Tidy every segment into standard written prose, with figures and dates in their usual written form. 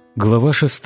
Глава 6.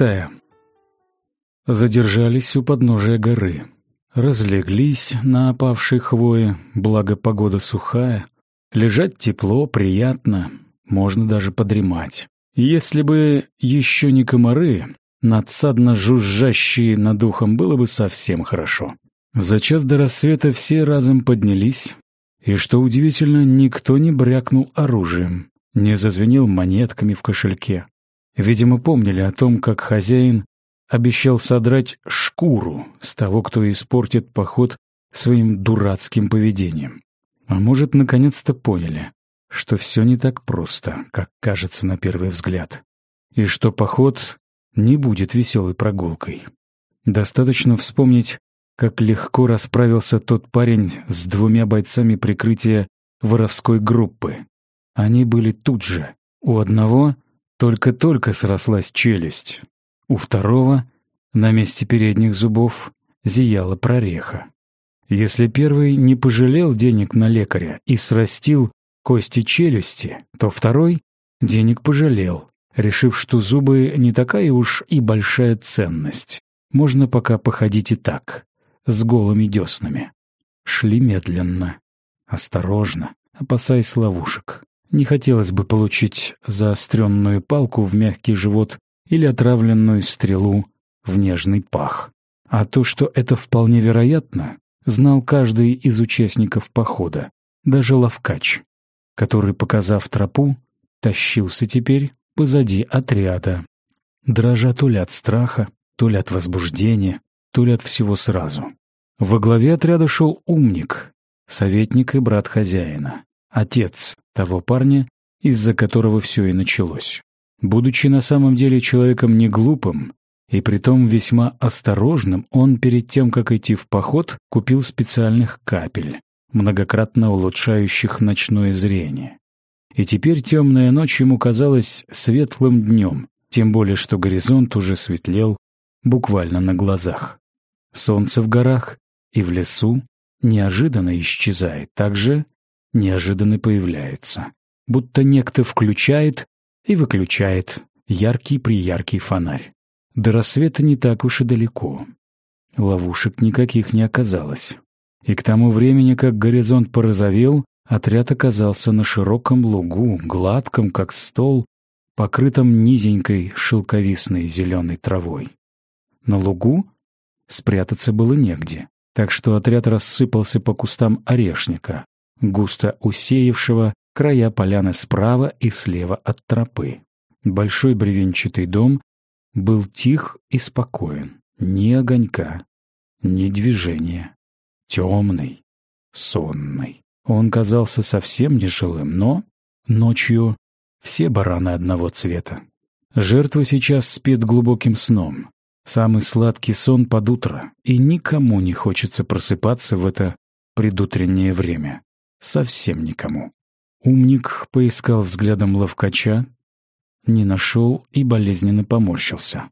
Задержались у подножия горы. Разлеглись на опавшей хвое, благо погода сухая. Лежать тепло, приятно, можно даже подремать. Если бы еще не комары, надсадно жужжащие над ухом, было бы совсем хорошо. За час до рассвета все разом поднялись, и, что удивительно, никто не брякнул оружием, не зазвенел монетками в кошельке. Видимо, помнили о том, как хозяин обещал содрать шкуру с того, кто испортит поход своим дурацким поведением. А может, наконец-то поняли, что все не так просто, как кажется на первый взгляд, и что поход не будет веселой прогулкой. Достаточно вспомнить, как легко расправился тот парень с 2 бойцами прикрытия воровской группы. Они были тут же. У одного только-только срослась челюсть, у второго на месте передних зубов зияла прореха. Если первый не пожалел денег на лекаря и срастил кости челюсти, то второй денег пожалел, решив, что зубы не такая уж и большая ценность. Можно пока походить и так, с голыми деснами. Шли медленно, осторожно, опасаясь ловушек. Не хотелось бы получить заостренную палку в мягкий живот или отравленную стрелу в нежный пах. А то, что это вполне вероятно, знал каждый из участников похода, даже ловкач, который, показав тропу, тащился теперь позади отряда, дрожа то ли от страха, то ли от возбуждения, то ли от всего сразу. Во главе отряда шел умник, советник и брат хозяина, отец того парня, из-за которого все и началось. Будучи на самом деле человеком не глупым и притом весьма осторожным, он перед тем, как идти в поход, купил специальных капель, многократно улучшающих ночное зрение. И теперь темная ночь ему казалась светлым днем, тем более что горизонт уже светлел буквально на глазах. Солнце в горах и в лесу неожиданно исчезает, также неожиданно появляется, будто некто включает и выключает яркий-прияркий фонарь. До рассвета не так уж и далеко. Ловушек никаких не оказалось. И к тому времени, как горизонт порозовел, отряд оказался на широком лугу, гладком, как стол, покрытом низенькой шелковистной зеленой травой. На лугу спрятаться было негде, так что отряд рассыпался по кустам орешника, густо усеявшего края поляны справа и слева от тропы. Большой бревенчатый дом был тих и спокоен. Ни огонька, ни движения. Темный, сонный. Он казался совсем нежилым, но ночью все бараны одного цвета. Жертва сейчас спит глубоким сном. Самый сладкий сон под утро, и никому не хочется просыпаться в это предутреннее время. Совсем никому. Умник поискал взглядом ловкача, не нашел и болезненно поморщился.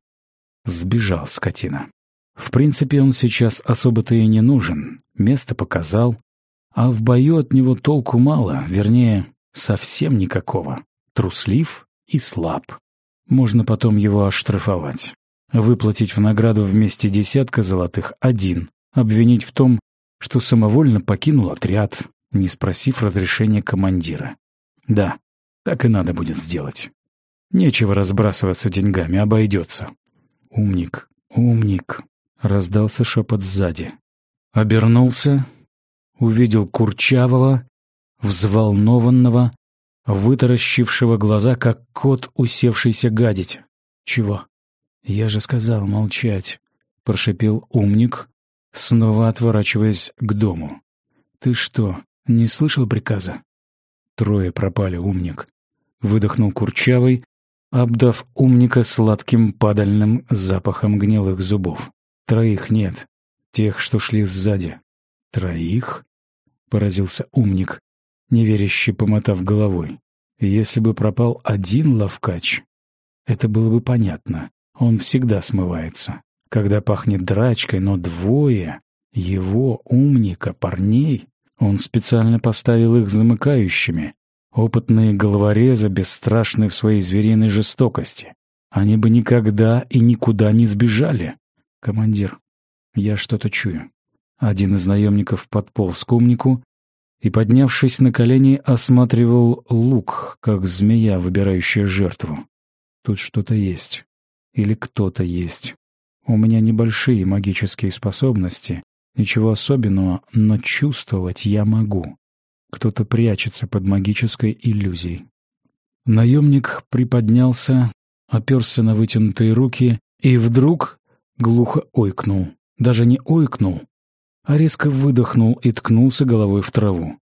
Сбежал скотина. В принципе, он сейчас особо-то и не нужен, место показал, а в бою от него толку мало, вернее, совсем никакого. Труслив и слаб. Можно потом его оштрафовать. Выплатить в награду вместе 10 золотых 1, обвинить в том, что самовольно покинул отряд, не спросив разрешения командира. Да, так и надо будет сделать. Нечего разбрасываться деньгами, обойдется. «Умник, умник», — раздался шепот сзади. Обернулся, увидел курчавого, взволнованного, вытаращившего глаза, как кот, усевшийся гадить. «Чего?» «Я же сказал молчать», — прошипел умник, снова отворачиваясь к дому. «Ты что, не слышал приказа?» «Трое пропали, умник», — выдохнул курчавый, обдав умника сладким падальным запахом гнилых зубов. «Троих нет, тех, что шли сзади». «Троих?» — поразился умник, неверяще помотав головой. «Если бы пропал один ловкач, это было бы понятно. Он всегда смывается, когда пахнет драчкой, но двое его, умника, парней, он специально поставил их замыкающими, опытные головорезы, бесстрашные в своей звериной жестокости. Они бы никогда и никуда не сбежали. Командир, я что-то чую. Один из наемников подполз к умнику и, поднявшись на колени, осматривал лук, как змея, выбирающая жертву. Тут что-то есть. Или кто-то есть. У меня небольшие магические способности, ничего особенного, но чувствовать я могу. Кто-то прячется под магической иллюзией. Наемник приподнялся, оперся на вытянутые руки и вдруг глухо ойкнул. Даже не ойкнул, а резко выдохнул и ткнулся головой в траву.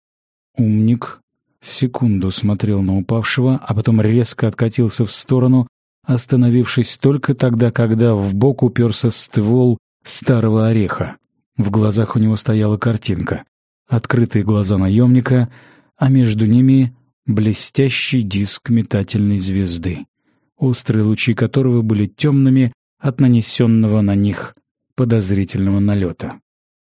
Умник секунду смотрел на упавшего, а потом резко откатился в сторону, остановившись только тогда, когда в бок уперся ствол старого ореха. В глазах у него стояла картинка. Открытые глаза наемника, а между ними блестящий диск метательной звезды, острые лучи которого были темными от нанесенного на них подозрительного налета.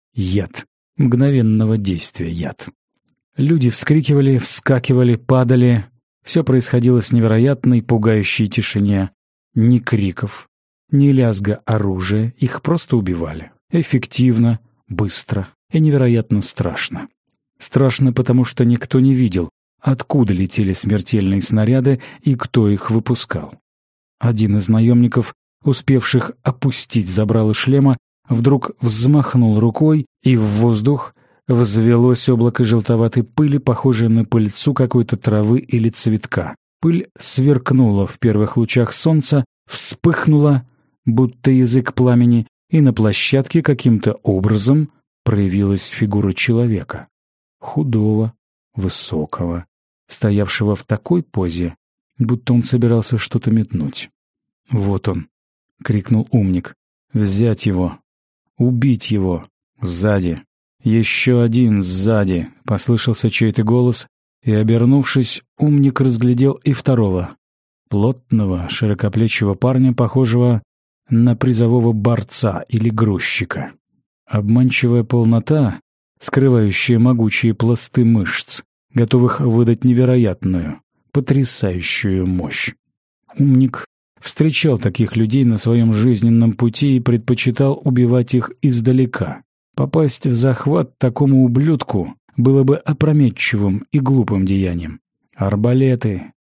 Яд. Мгновенного действия яд. Люди вскрикивали, вскакивали, падали. Все происходило с невероятной, пугающей тишине. Ни криков, ни лязга оружия, их просто убивали. Эффективно, быстро и невероятно страшно. Страшно, потому что никто не видел, откуда летели смертельные снаряды и кто их выпускал. Один из наемников, успевших опустить забрало шлема, вдруг взмахнул рукой, и в воздух взвелось облако желтоватой пыли, похожее на пыльцу какой-то травы или цветка. Пыль сверкнула в первых лучах солнца, вспыхнула, будто язык пламени, и на площадке каким-то образом проявилась фигура человека. Худого, высокого, стоявшего в такой позе, будто он собирался что-то метнуть. «Вот он!» — крикнул умник. «Взять его! Убить его! Сзади! Еще один сзади!» — послышался чей-то голос, и, обернувшись, умник разглядел и второго, плотного, широкоплечего парня, похожего на призового борца или грузчика. Обманчивая полнота, скрывающая могучие пласты мышц, готовых выдать невероятную, потрясающую мощь. Умник встречал таких людей на своем жизненном пути и предпочитал убивать их издалека. Попасть в захват такому ублюдку было бы опрометчивым и глупым деянием. «Арбалеты!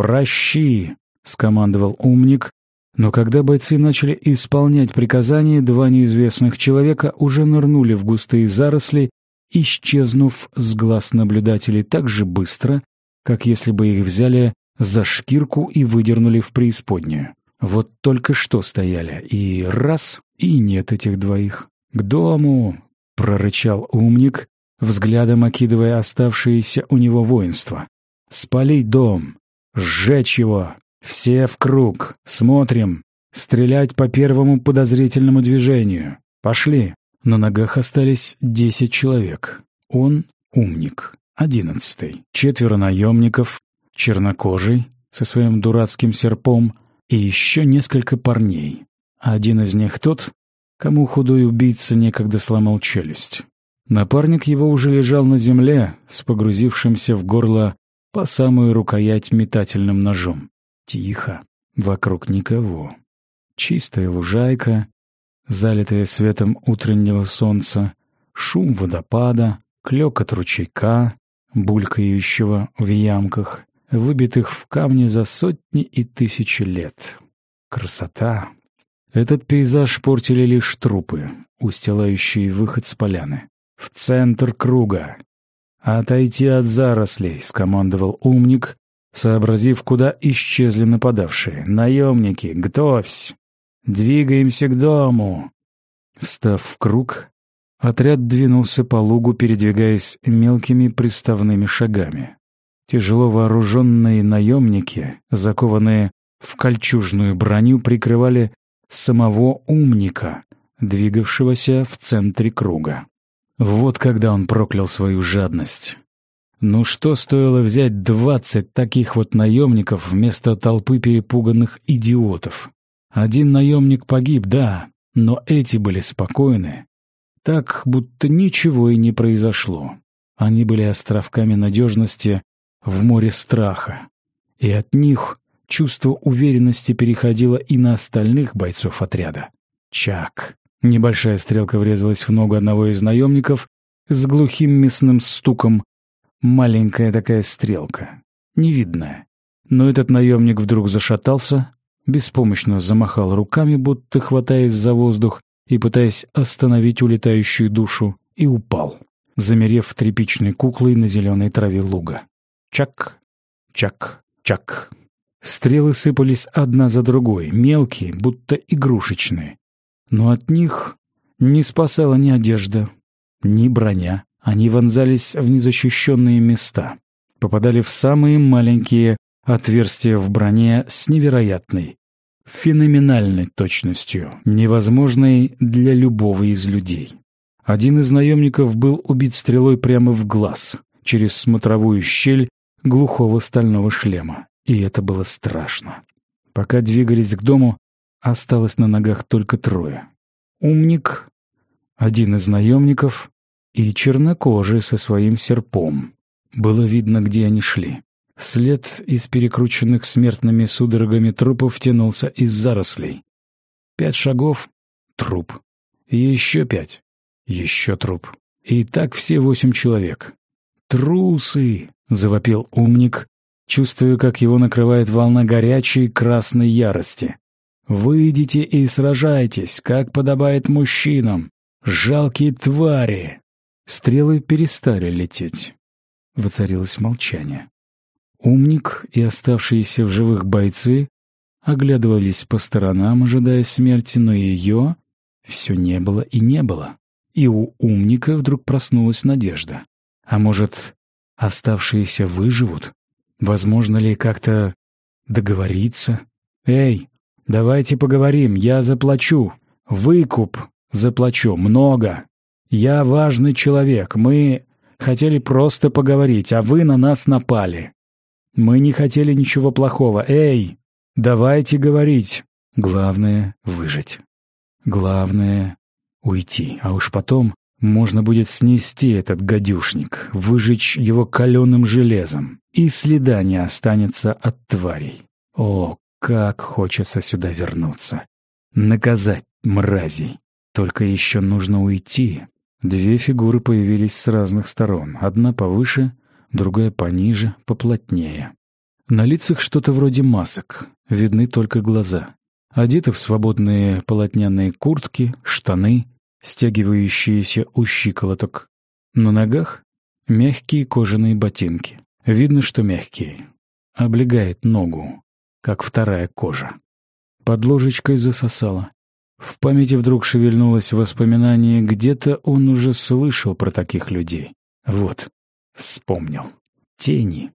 Прощи!» — скомандовал умник, но когда бойцы начали исполнять приказания, два неизвестных человека уже нырнули в густые заросли, исчезнув с глаз наблюдателей так же быстро, как если бы их взяли за шкирку и выдернули в преисподнюю. Вот только что стояли, и раз — и нет этих двоих. «К дому!» — прорычал умник, взглядом окидывая оставшееся у него воинство. «Спалить дом! Сжечь его! Все в круг! Смотрим! Стрелять по первому подозрительному движению! Пошли!» На ногах остались 10 человек. Он — умник, 11-й. 4 наемников, чернокожий, со своим дурацким серпом, и еще несколько парней. Один из них тот, кому худой убийца некогда сломал челюсть. Напарник его уже лежал на земле с погрузившимся в горло по самую рукоять метательным ножом. Тихо, вокруг никого. Чистая лужайка, залитая светом утреннего солнца, шум водопада, клёкот ручейка, булькающего в ямках, выбитых в камне за сотни и тысячи лет. Красота! Этот пейзаж портили лишь трупы, устилающие выход с поляны. «В центр круга! Отойти от зарослей!» — скомандовал умник, сообразив, куда исчезли нападавшие. «Наемники, готовься! Двигаемся к дому!» Встав в круг, отряд двинулся по лугу, передвигаясь мелкими приставными шагами. Тяжело вооруженные наемники, закованные в кольчужную броню, прикрывали самого умника, двигавшегося в центре круга. Вот когда он проклял свою жадность. Ну что стоило взять 20 таких вот наемников вместо толпы перепуганных идиотов? Один наемник погиб, да, но эти были спокойны, так, будто ничего и не произошло. Они были островками надежности в море страха, и от них Чувство уверенности переходило и на остальных бойцов отряда. Чак. Небольшая стрелка врезалась в ногу одного из наемников с глухим мясным стуком. Маленькая такая стрелка. Невидная. Но этот наемник вдруг зашатался, беспомощно замахал руками, будто хватаясь за воздух и пытаясь остановить улетающую душу, и упал, замерев тряпичной куклой на зеленой траве луга. Чак, чак, чак. Стрелы сыпались одна за другой, мелкие, будто игрушечные. Но от них не спасала ни одежда, ни броня. Они вонзались в незащищенные места, попадали в самые маленькие отверстия в броне с невероятной, феноменальной точностью, невозможной для любого из людей. Один из наемников был убит стрелой прямо в глаз, через смотровую щель глухого стального шлема. И это было страшно. Пока двигались к дому, осталось на ногах только трое. Умник, один из наемников и чернокожий со своим серпом. Было видно, где они шли. След из перекрученных смертными судорогами трупов тянулся из зарослей. 5 шагов — труп. Еще 5 — еще труп. И так все 8 человек. «Трусы!» — завопил умник, чувствуя, как его накрывает волна горячей красной ярости. «Выйдите и сражайтесь, как подобает мужчинам! Жалкие твари!» Стрелы перестали лететь. Воцарилось молчание. Умник и оставшиеся в живых бойцы оглядывались по сторонам, ожидая смерти, но ее все не было и не было. И у умника вдруг проснулась надежда. А может, оставшиеся выживут? Возможно ли как-то договориться? «Эй, давайте поговорим, я заплачу. Выкуп заплачу, много. Я важный человек, мы хотели просто поговорить, а вы на нас напали. Мы не хотели ничего плохого. Эй, давайте говорить. Главное — выжить. Главное — уйти, а уж потом можно будет снести этот гадюшник, выжечь его каленым железом, и следа не останется от тварей. О, как хочется сюда вернуться. Наказать мразей. Только еще нужно уйти». 2 фигуры появились с разных сторон. Одна повыше, другая пониже, поплотнее. На лицах что-то вроде масок. Видны только глаза. Одеты в свободные полотняные куртки, штаны, стягивающиеся у щиколоток. На ногах мягкие кожаные ботинки. Видно, что мягкие. Облегает ногу, как вторая кожа. Под ложечкой засосало. В памяти вдруг шевельнулось воспоминание, где-то он уже слышал про таких людей. Вот, вспомнил. Тени.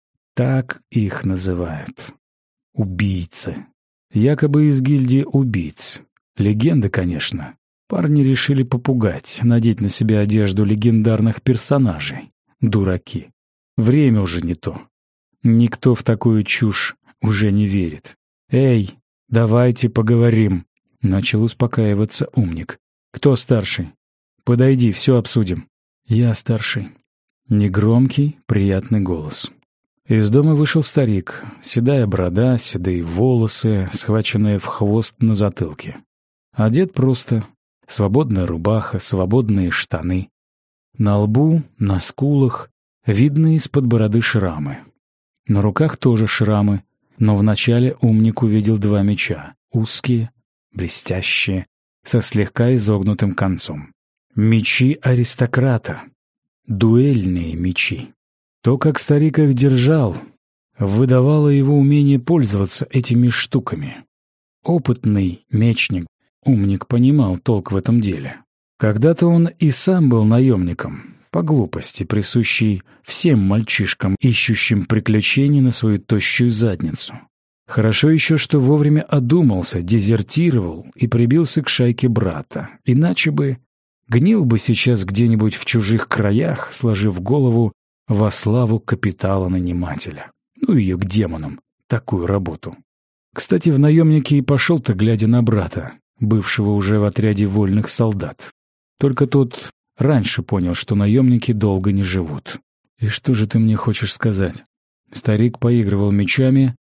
Так их называют. Убийцы. Якобы из гильдии убийц. Легенда, конечно. Парни решили попугать, надеть на себя одежду легендарных персонажей. Дураки. Время уже не то. Никто в такую чушь уже не верит. «Эй, давайте поговорим», — начал успокаиваться умник. «Кто старший? Подойди, все обсудим». «Я старший». Негромкий, приятный голос. Из дома вышел старик. Седая борода, седые волосы, схваченные в хвост на затылке. Одет просто. Свободная рубаха, свободные штаны. На лбу, на скулах видны из-под бороды шрамы. На руках тоже шрамы, но вначале умник увидел 2 меча. Узкие, блестящие, со слегка изогнутым концом. Мечи аристократа. Дуэльные мечи. То, как старик их держал, выдавало его умение пользоваться этими штуками. Опытный мечник, умник понимал толк в этом деле. Когда-то он и сам был наемником, по глупости, присущей всем мальчишкам, ищущим приключений на свою тощую задницу. Хорошо еще, что вовремя одумался, дезертировал и прибился к шайке брата. Иначе бы гнил бы сейчас где-нибудь в чужих краях, сложив голову во славу капитала-нанимателя. Ну ее к демонам, такую работу. Кстати, в наемнике и пошел-то, глядя на брата, бывшего уже в отряде вольных солдат. Только тот раньше понял, что наемники долго не живут. «И что же ты мне хочешь сказать?» Старик поигрывал мечами,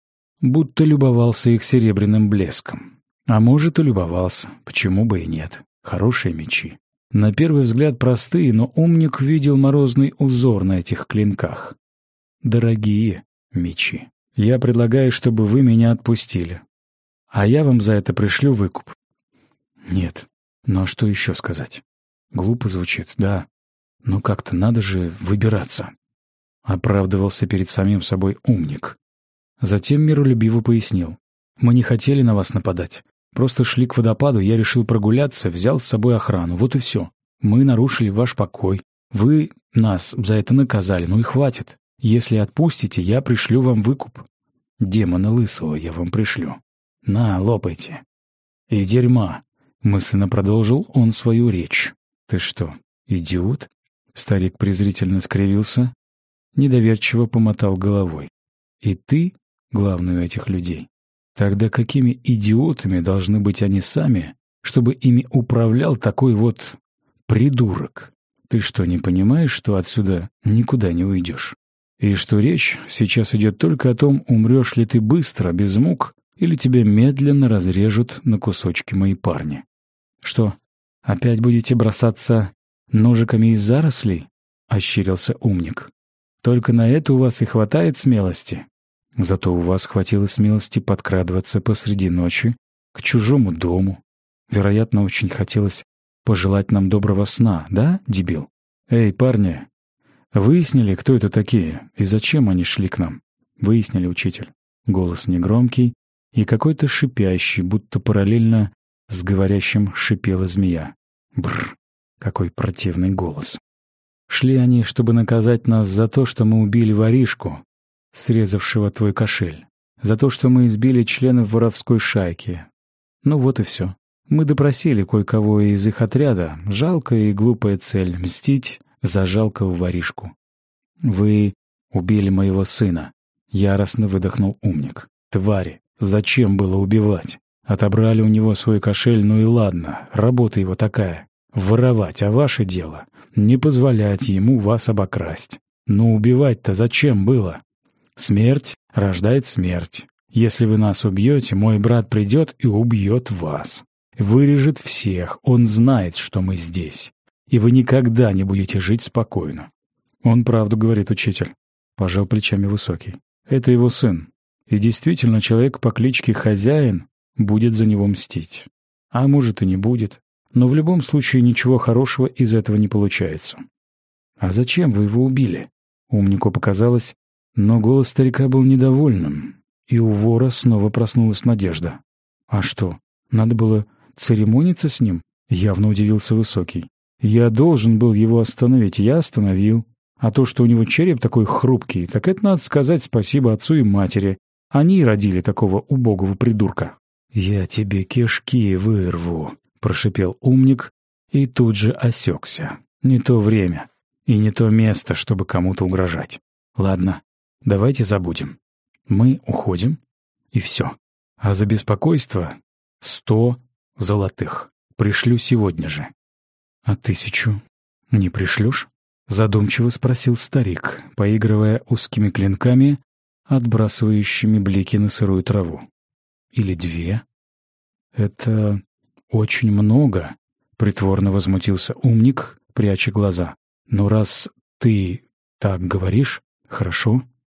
будто любовался их серебряным блеском. А может, и любовался, почему бы и нет. Хорошие мечи. На первый взгляд простые, но умник видел морозный узор на этих клинках. Дорогие мечи. Я предлагаю, чтобы вы меня отпустили. А я вам за это пришлю выкуп. Нет. Ну а что еще сказать? Глупо звучит, да. Но как-то надо же выбираться. Оправдывался перед самим собой умник. Затем миролюбиво пояснил. Мы не хотели на вас нападать. Просто шли к водопаду, я решил прогуляться, взял с собой охрану. Вот и все. Мы нарушили ваш покой. Вы нас за это наказали, ну и хватит. Если отпустите, я пришлю вам выкуп. Демона лысого я вам пришлю. На, лопайте. И дерьма. Мысленно продолжил он свою речь. Ты что, идиот? Старик презрительно скривился, недоверчиво помотал головой. И ты главный у этих людей? Тогда какими идиотами должны быть они сами, чтобы ими управлял такой вот придурок? Ты что, не понимаешь, что отсюда никуда не уйдешь? И что речь сейчас идет только о том, умрешь ли ты быстро, без мук, или тебя медленно разрежут на кусочки мои парни. Что, опять будете бросаться ножиками из зарослей? — ощерился умник. Только на это у вас и хватает смелости. Зато у вас хватило смелости подкрадываться посреди ночи к чужому дому. Вероятно, очень хотелось пожелать нам доброго сна, да, дебил? Эй, парни, выяснили, кто это такие и зачем они шли к нам? Выяснили, учитель. Голос негромкий и какой-то шипящий, будто параллельно с говорящим шипела змея. Бррр, какой противный голос. Шли они, чтобы наказать нас за то, что мы убили воришку, срезавшего твой кошель, за то, что мы избили членов воровской шайки. Ну вот и все. Мы допросили кое-кого из их отряда. Жалкая и глупая цель — мстить за жалкого воришку. Вы убили моего сына. Яростно выдохнул умник. Твари, зачем было убивать? Отобрали у него свой кошель, ну и ладно, работа его такая. Воровать, а ваше дело — не позволять ему вас обокрасть. Но убивать-то зачем было? Смерть рождает смерть. Если вы нас убьете, мой брат придет и убьет вас. Вырежет всех, он знает, что мы здесь. И вы никогда не будете жить спокойно. Он правду говорит, учитель. Пожал плечами Высокий. Это его сын. И действительно, человек по кличке Хозяин будет за него мстить. А может и не будет. Но в любом случае ничего хорошего из этого не получается. А зачем вы его убили? Умнику показалось, но голос старика был недовольным, и у вора снова проснулась надежда. А что, надо было церемониться с ним? Явно удивился Высокий. Я должен был его остановить, я остановил. А то, что у него череп такой хрупкий, так это надо сказать спасибо отцу и матери. Они и родили такого убогого придурка. «Я тебе кишки вырву», — прошипел умник и тут же осекся. Не то время и не то место, чтобы кому-то угрожать. Ладно, давайте забудем. Мы уходим, и все. А за беспокойство 100 золотых. Пришлю сегодня же. А 1000 не пришлешь? Задумчиво спросил старик, поигрывая узкими клинками, отбрасывающими блики на сырую траву. Или 2? Это очень много, притворно возмутился умник, пряча глаза. Но раз ты так говоришь, хорошо.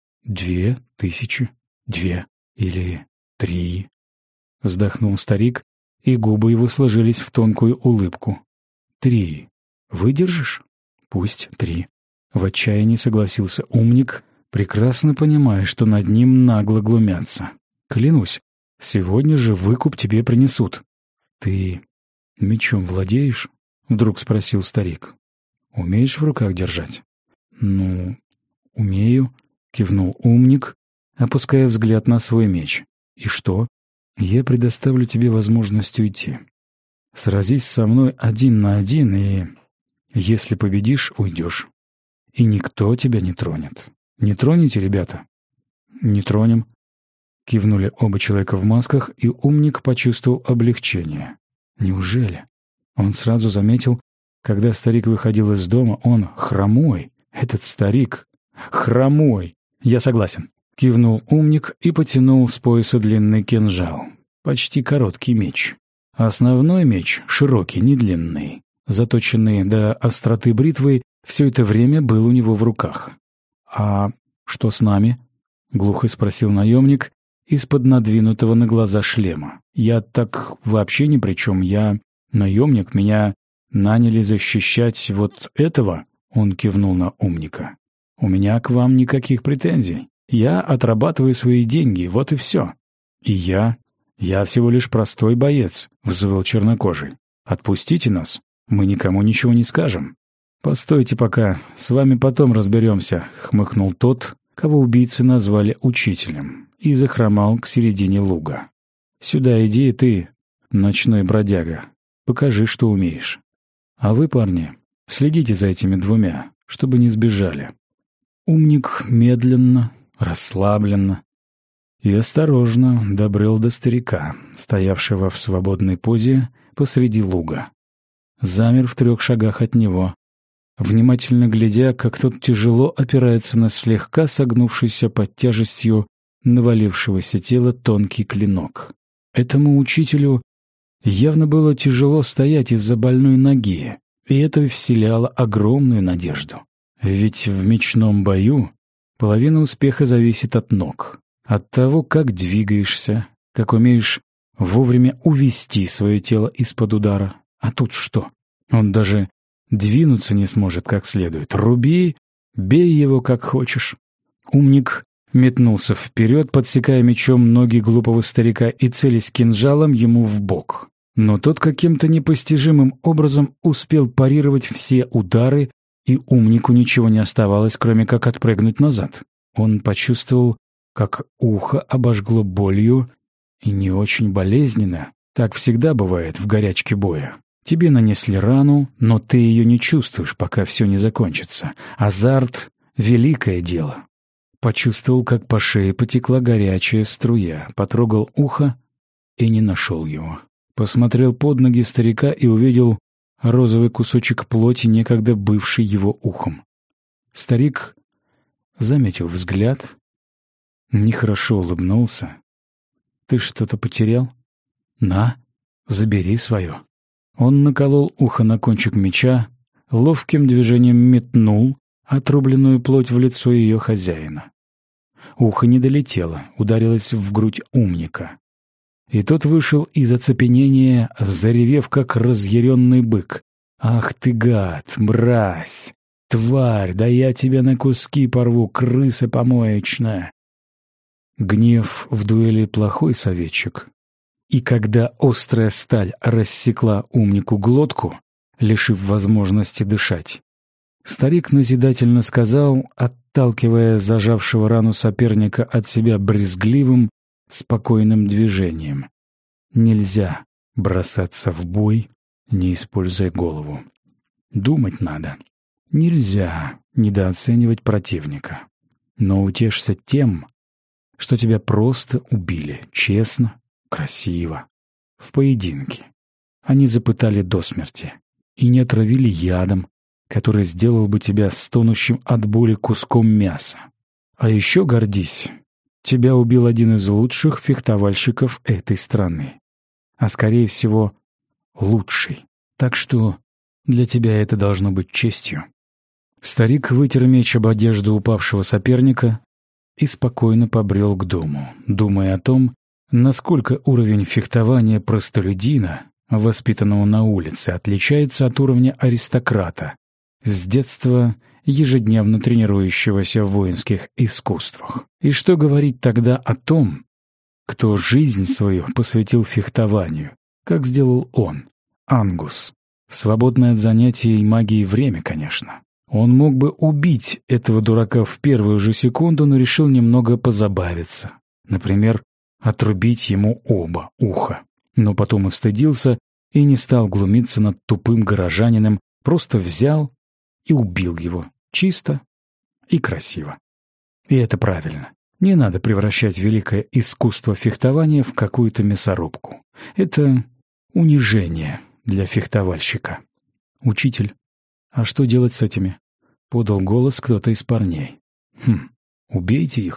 2000, 2 или 3. Вздохнул старик, и губы его сложились в тонкую улыбку. 3. Выдержишь? Пусть 3. В отчаянии согласился умник, прекрасно понимая, что над ним нагло глумятся. Клянусь, сегодня же выкуп тебе принесут. Ты мечом владеешь? Вдруг спросил старик. Умеешь в руках держать? Ну, умею, кивнул умник, опуская взгляд на свой меч. И что? Я предоставлю тебе возможность уйти. Сразись со мной 1 на 1, и если победишь, уйдешь. И никто тебя не тронет. Не тронете, ребята? Не тронем. Кивнули оба человека в масках, и умник почувствовал облегчение. Неужели? Он сразу заметил, когда старик выходил из дома, он хромой. Этот старик хромой. Я согласен. — кивнул умник и потянул с пояса длинный кинжал. Почти короткий меч. Основной меч, широкий, не длинный, заточенный до остроты бритвы, все это время был у него в руках. «А что с нами?» — глухо спросил наемник из-под надвинутого на глаза шлема. «Я так вообще ни при чем. Я наемник, меня наняли защищать вот этого?» — он кивнул на умника. «У меня к вам никаких претензий. Я отрабатываю свои деньги, вот и все». «И я всего лишь простой боец», — взвыл чернокожий. «Отпустите нас, мы никому ничего не скажем». «Постойте пока, с вами потом разберемся», — хмыкнул тот, кого убийцы назвали учителем, и захромал к середине луга. «Сюда иди ты, ночной бродяга, покажи, что умеешь. А вы, парни, следите за этими двумя, чтобы не сбежали». Умник медленно, расслабленно и осторожно добрел до старика, стоявшего в свободной позе посреди луга. Замер в 3 шагах от него, внимательно глядя, как тот тяжело опирается на слегка согнувшийся под тяжестью навалившегося тела тонкий клинок. Этому учителю явно было тяжело стоять из-за больной ноги, и это вселяло огромную надежду. Ведь в мечном бою половина успеха зависит от ног, от того, как двигаешься, как умеешь вовремя увести свое тело из-под удара. А тут что? Он даже двинуться не сможет как следует. Руби, бей его как хочешь. Умник метнулся вперед, подсекая мечом ноги глупого старика и целясь кинжалом ему в бок. Но тот каким-то непостижимым образом успел парировать все удары, и умнику ничего не оставалось, кроме как отпрыгнуть назад. Он почувствовал, как ухо обожгло болью, и не очень болезненно. Так всегда бывает в горячке боя. Тебе нанесли рану, но ты ее не чувствуешь, пока все не закончится. Азарт — великое дело. Почувствовал, как по шее потекла горячая струя, потрогал ухо и не нашел его. Посмотрел под ноги старика и увидел розовый кусочек плоти, некогда бывший его ухом. Старик заметил взгляд, нехорошо улыбнулся. «Ты что-то потерял? На, забери свое». Он наколол ухо на кончик меча, ловким движением метнул отрубленную плоть в лицо ее хозяина. Ухо не долетело, ударилось в грудь умника. И тот вышел из оцепенения, заревев, как разъяренный бык. «Ах ты гад, мразь, тварь, да я тебя на куски порву, крыса помоечная!» Гнев в дуэли плохой советчик. И когда острая сталь рассекла умнику глотку, лишив возможности дышать, старик назидательно сказал, отталкивая зажавшего рану соперника от себя брезгливым, спокойным движением: «Нельзя бросаться в бой, не используя голову. Думать надо. Нельзя недооценивать противника. Но утешься тем, что тебя просто убили, честно, красиво, в поединке. Они запытали до смерти и не отравили ядом, который сделал бы тебя стонущим от боли куском мяса. А еще гордись, тебя убил один из лучших фехтовальщиков этой страны, а скорее всего лучший. Так что для тебя это должно быть честью». Старик вытер меч об одежду упавшего соперника и спокойно побрел к дому, думая о том, насколько уровень фехтования простолюдина, воспитанного на улице, отличается от уровня аристократа, с детства ежедневно тренирующегося в воинских искусствах. И что говорить тогда о том, кто жизнь свою посвятил фехтованию, как сделал он, Ангус, в свободное от занятий магией время, конечно. Он мог бы убить этого дурака в первую же секунду, но решил немного позабавиться. Например, отрубить ему оба уха. Но потом устыдился и не стал глумиться над тупым горожанином, просто взял и убил его. Чисто и красиво. И это правильно. Не надо превращать великое искусство фехтования в какую-то мясорубку. Это унижение для фехтовальщика. «Учитель, а что делать с этими?» — подал голос кто-то из парней. «Убейте их»,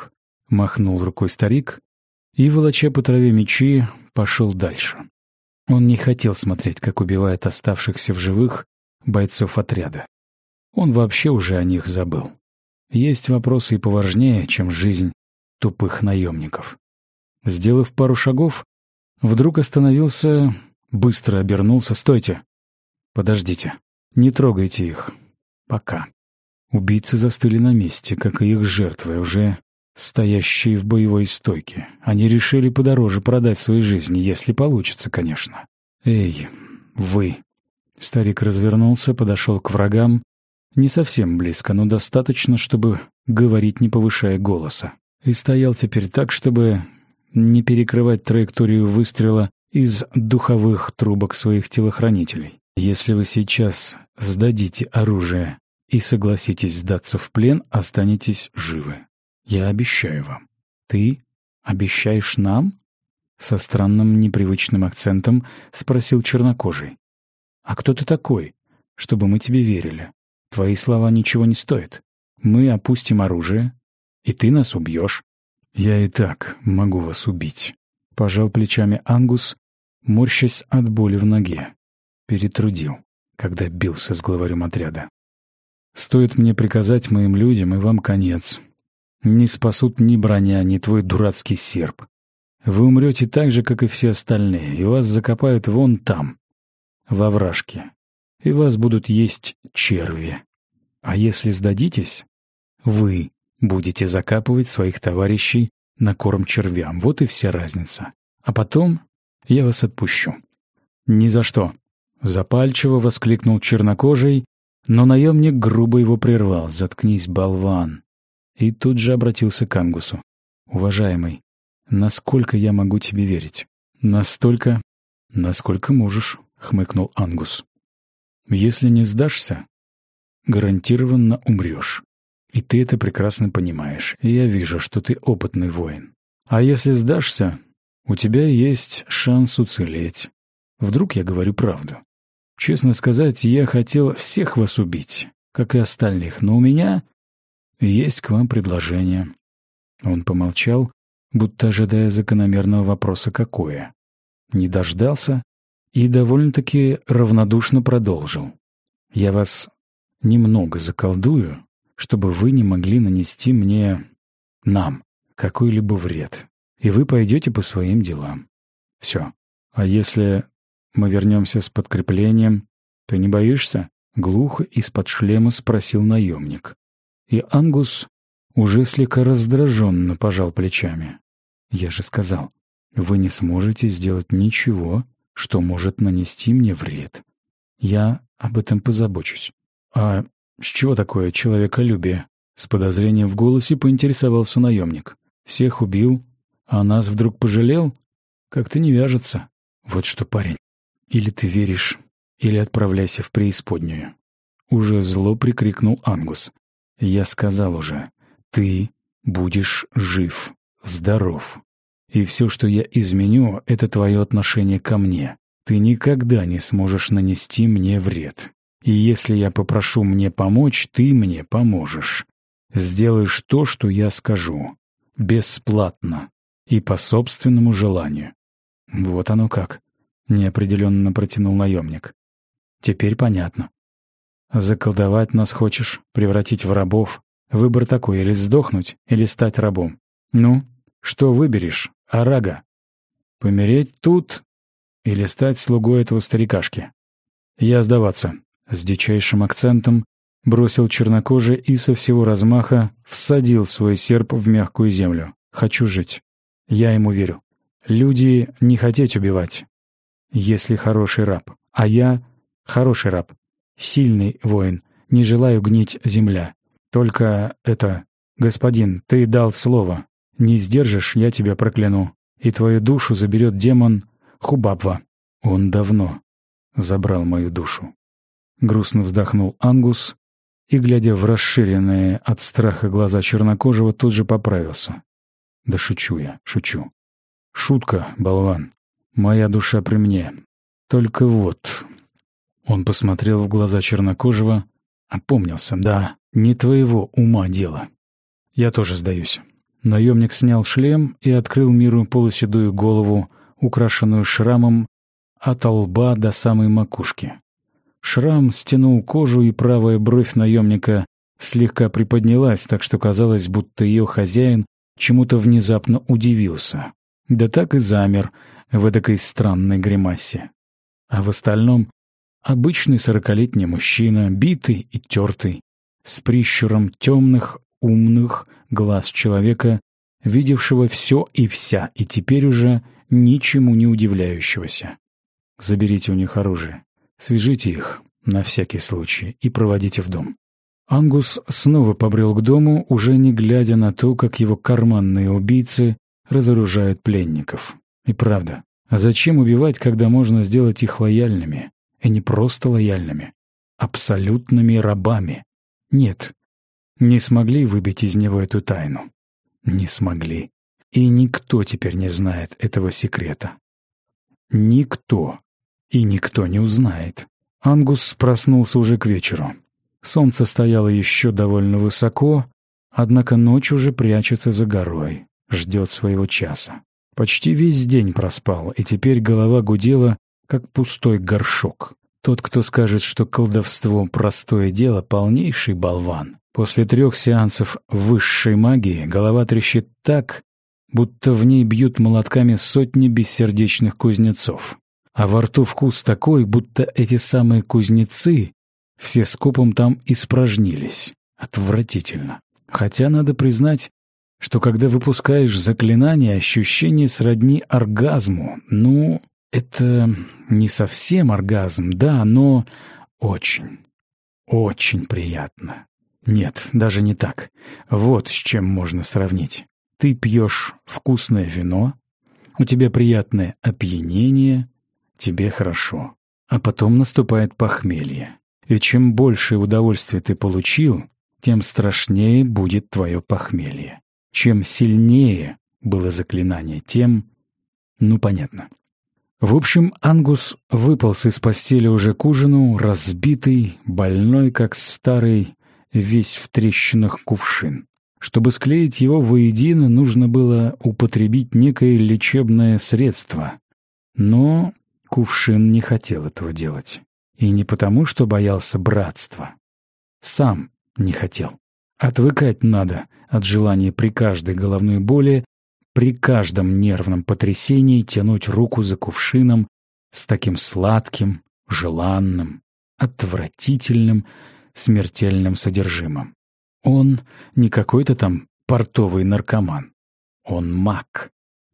— махнул рукой старик и, волоча по траве мечи, пошел дальше. Он не хотел смотреть, как убивают оставшихся в живых бойцов отряда. Он вообще уже о них забыл. Есть вопросы и поважнее, чем жизнь тупых наемников. Сделав пару шагов, вдруг остановился, быстро обернулся. «Стойте! Подождите! Не трогайте их! Пока!» Убийцы застыли на месте, как и их жертвы, уже стоящие в боевой стойке. Они решили подороже продать свои жизни, если получится, конечно. «Эй, вы!» Старик развернулся, подошел к врагам, не совсем близко, но достаточно, чтобы говорить, не повышая голоса. И стоял теперь так, чтобы не перекрывать траекторию выстрела из духовых трубок своих телохранителей. «Если вы сейчас сдадите оружие и согласитесь сдаться в плен, останетесь живы. Я обещаю вам». «Ты обещаешь нам?» Со странным непривычным акцентом спросил чернокожий. «А кто ты такой, чтобы мы тебе верили? Твои слова ничего не стоят. Мы опустим оружие, и ты нас убьешь». «Я и так могу вас убить», — пожал плечами Ангус, морщась от боли в ноге. Перетрудил, когда бился с главарем отряда. «Стоит мне приказать моим людям, и вам конец. Не спасут ни броня, ни твой дурацкий серп. Вы умрете так же, как и все остальные, и вас закопают вон там, во овражке, и вас будут есть черви. А если сдадитесь, вы будете закапывать своих товарищей на корм червям. Вот и вся разница. А потом я вас отпущу». «Ни за что!» — запальчиво воскликнул чернокожий, но наемник грубо его прервал. «Заткнись, болван!» И тут же обратился к Ангусу. «Уважаемый, насколько я могу тебе верить?» «Настолько, насколько можешь», — хмыкнул Ангус. «Если не сдашься, гарантированно умрешь. И ты это прекрасно понимаешь. И я вижу, что ты опытный воин. А если сдашься, у тебя есть шанс уцелеть. Вдруг я говорю правду. Честно сказать, я хотел всех вас убить, как и остальных, но у меня есть к вам предложение». Он помолчал, будто ожидая закономерного вопроса «какое?». Не дождался и довольно-таки равнодушно продолжил. «Я вас немного заколдую, чтобы вы не могли нанести нам, какой-либо вред, и вы пойдете по своим делам. Все. А если мы вернемся с подкреплением, ты не боишься?» — глухо из-под шлема спросил наемник. И Ангус уже слегка раздраженно пожал плечами. «Я же сказал, вы не сможете сделать ничего, что может нанести мне вред. Я об этом позабочусь». «А с чего такое человеколюбие?» — с подозрением в голосе поинтересовался наемник. «Всех убил, а нас вдруг пожалел? Как-то не вяжется. Вот что, парень, или ты веришь, или отправляйся в преисподнюю». Уже зло прикрикнул Ангус. «Я сказал уже, ты будешь жив, здоров. И все, что я изменю, это твое отношение ко мне. Ты никогда не сможешь нанести мне вред. И если я попрошу мне помочь, ты мне поможешь. Сделаешь то, что я скажу. Бесплатно. И по собственному желанию». «Вот оно как», — неопределенно протянул наемник. «Теперь понятно. Заколдовать нас хочешь, превратить в рабов. Выбор такой: или сдохнуть, или стать рабом. Ну, что выберешь, Арага? Помереть тут или стать слугой этого старикашки?» «Я сдаваться», — с дичайшим акцентом бросил чернокожий и со всего размаха всадил свой серп в мягкую землю. «Хочу жить. Я ему верю. Люди не хотеть убивать, если хороший раб. А я хороший раб, сильный воин, не желаю гнить земля. Только это, господин, ты дал слово. Не сдержишь, я тебя прокляну, и твою душу заберет демон Хубабва. Он давно забрал мою душу». Грустно вздохнул Ангус и, глядя в расширенные от страха глаза чернокожего, тут же поправился. «Да шучу я, шучу. Шутка, болван. Моя душа при мне. Только вот...» Он посмотрел в глаза чернокожего, опомнился. «Да, не твоего ума дело. Я тоже сдаюсь. Наемник снял шлем и открыл миру полуседую голову, украшенную шрамом от лба до самой макушки. Шрам стянул кожу, и правая бровь наемника слегка приподнялась, так что казалось, будто ее хозяин чему-то внезапно удивился. Да так и замер в эдакой странной гримасе. А в остальном обычный 40-летний мужчина, битый и тертый, с прищуром темных, умных глаз человека, видевшего все и вся, и теперь уже ничему не удивляющегося. Заберите у них оружие, свяжите их на всякий случай и проводите в дом. Ангус снова побрел к дому, уже не глядя на то, как его карманные убийцы разоружают пленников. И правда, а зачем убивать, когда можно сделать их лояльными? И не просто лояльными, абсолютными рабами. Нет, не смогли выбить из него эту тайну. Не смогли. И никто теперь не знает этого секрета. Никто. И никто не узнает. Ангус проснулся уже к вечеру. Солнце стояло еще довольно высоко, однако ночь уже прячется за горой, ждет своего часа. Почти весь день проспал, и теперь голова гудела, как пустой горшок. Тот, кто скажет, что колдовство — простое дело, полнейший болван. После 3 сеансов высшей магии голова трещит так, будто в ней бьют молотками сотни бессердечных кузнецов. А во рту вкус такой, будто эти самые кузнецы все скопом там испражнились. Отвратительно. Хотя надо признать, что когда выпускаешь заклинание, ощущение сродни оргазму. Ну, это не совсем оргазм, да, но очень, очень приятно. Нет, даже не так. Вот с чем можно сравнить. Ты пьешь вкусное вино, у тебя приятное опьянение, тебе хорошо. А потом наступает похмелье. И чем больше удовольствия ты получил, тем страшнее будет твое похмелье. Чем сильнее было заклинание, тем... Ну, понятно. В общем, Ангус выполз из постели уже к ужину, разбитый, больной, как старый, весь в трещинах кувшин. Чтобы склеить его воедино, нужно было употребить некое лечебное средство. Но кувшин не хотел этого делать. И не потому, что боялся братства. Сам не хотел. Отвыкать надо от желания при каждой головной боли, при каждом нервном потрясении тянуть руку за кувшином с таким сладким, желанным, отвратительным, смертельным содержимым. Он не какой-то там портовый наркоман. Он маг.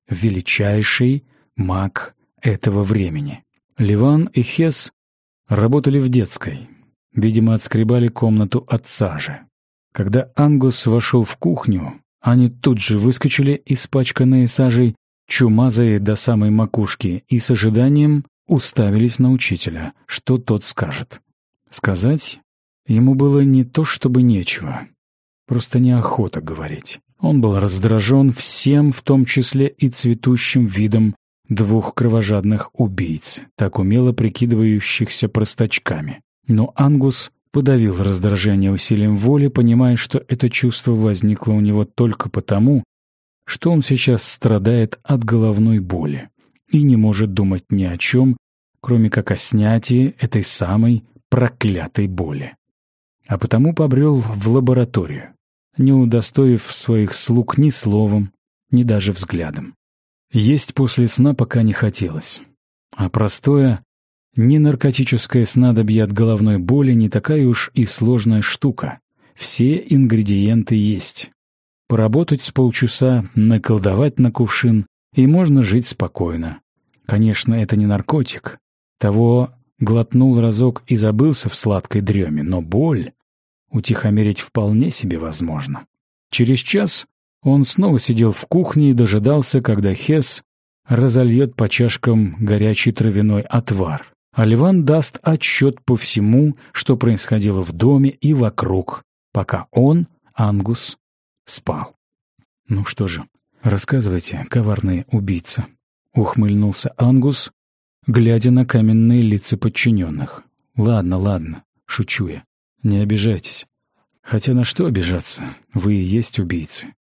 Величайший маг этого времени. Ливан и Хес работали в детской. Видимо, отскребали комнату отца же. Когда Ангус вошел в кухню, они тут же выскочили, испачканные сажей, чумазые до самой макушки, и с ожиданием уставились на учителя, что тот скажет. Сказать ему было не то чтобы нечего, просто неохота говорить. Он был раздражен всем, в том числе и цветущим видом 2 кровожадных убийц, так умело прикидывающихся простачками. Но Ангус подавил раздражение усилием воли, понимая, что это чувство возникло у него только потому, что он сейчас страдает от головной боли и не может думать ни о чем, кроме как о снятии этой самой проклятой боли. А потому побрел в лабораторию, не удостоив своих слуг ни словом, ни даже взглядом. Есть после сна пока не хотелось, а простое, ненаркотическое снадобье от головной боли не такая уж и сложная штука. Все ингредиенты есть. Поработать с полчаса, наколдовать на кувшин, и можно жить спокойно. Конечно, это не наркотик. Того глотнул разок и забылся в сладкой дреме, но боль утихомирить вполне себе возможно. Через час он снова сидел в кухне и дожидался, когда Хес разольет по чашкам горячий травяной отвар. А Ливан даст отчет по всему, что происходило в доме и вокруг, пока он, Ангус, спал. «Ну что же, рассказывайте, коварные убийцы», — ухмыльнулся Ангус, глядя на каменные лица подчиненных. «Ладно, шучу я. Не обижайтесь. Хотя на что обижаться? Вы и есть убийцы.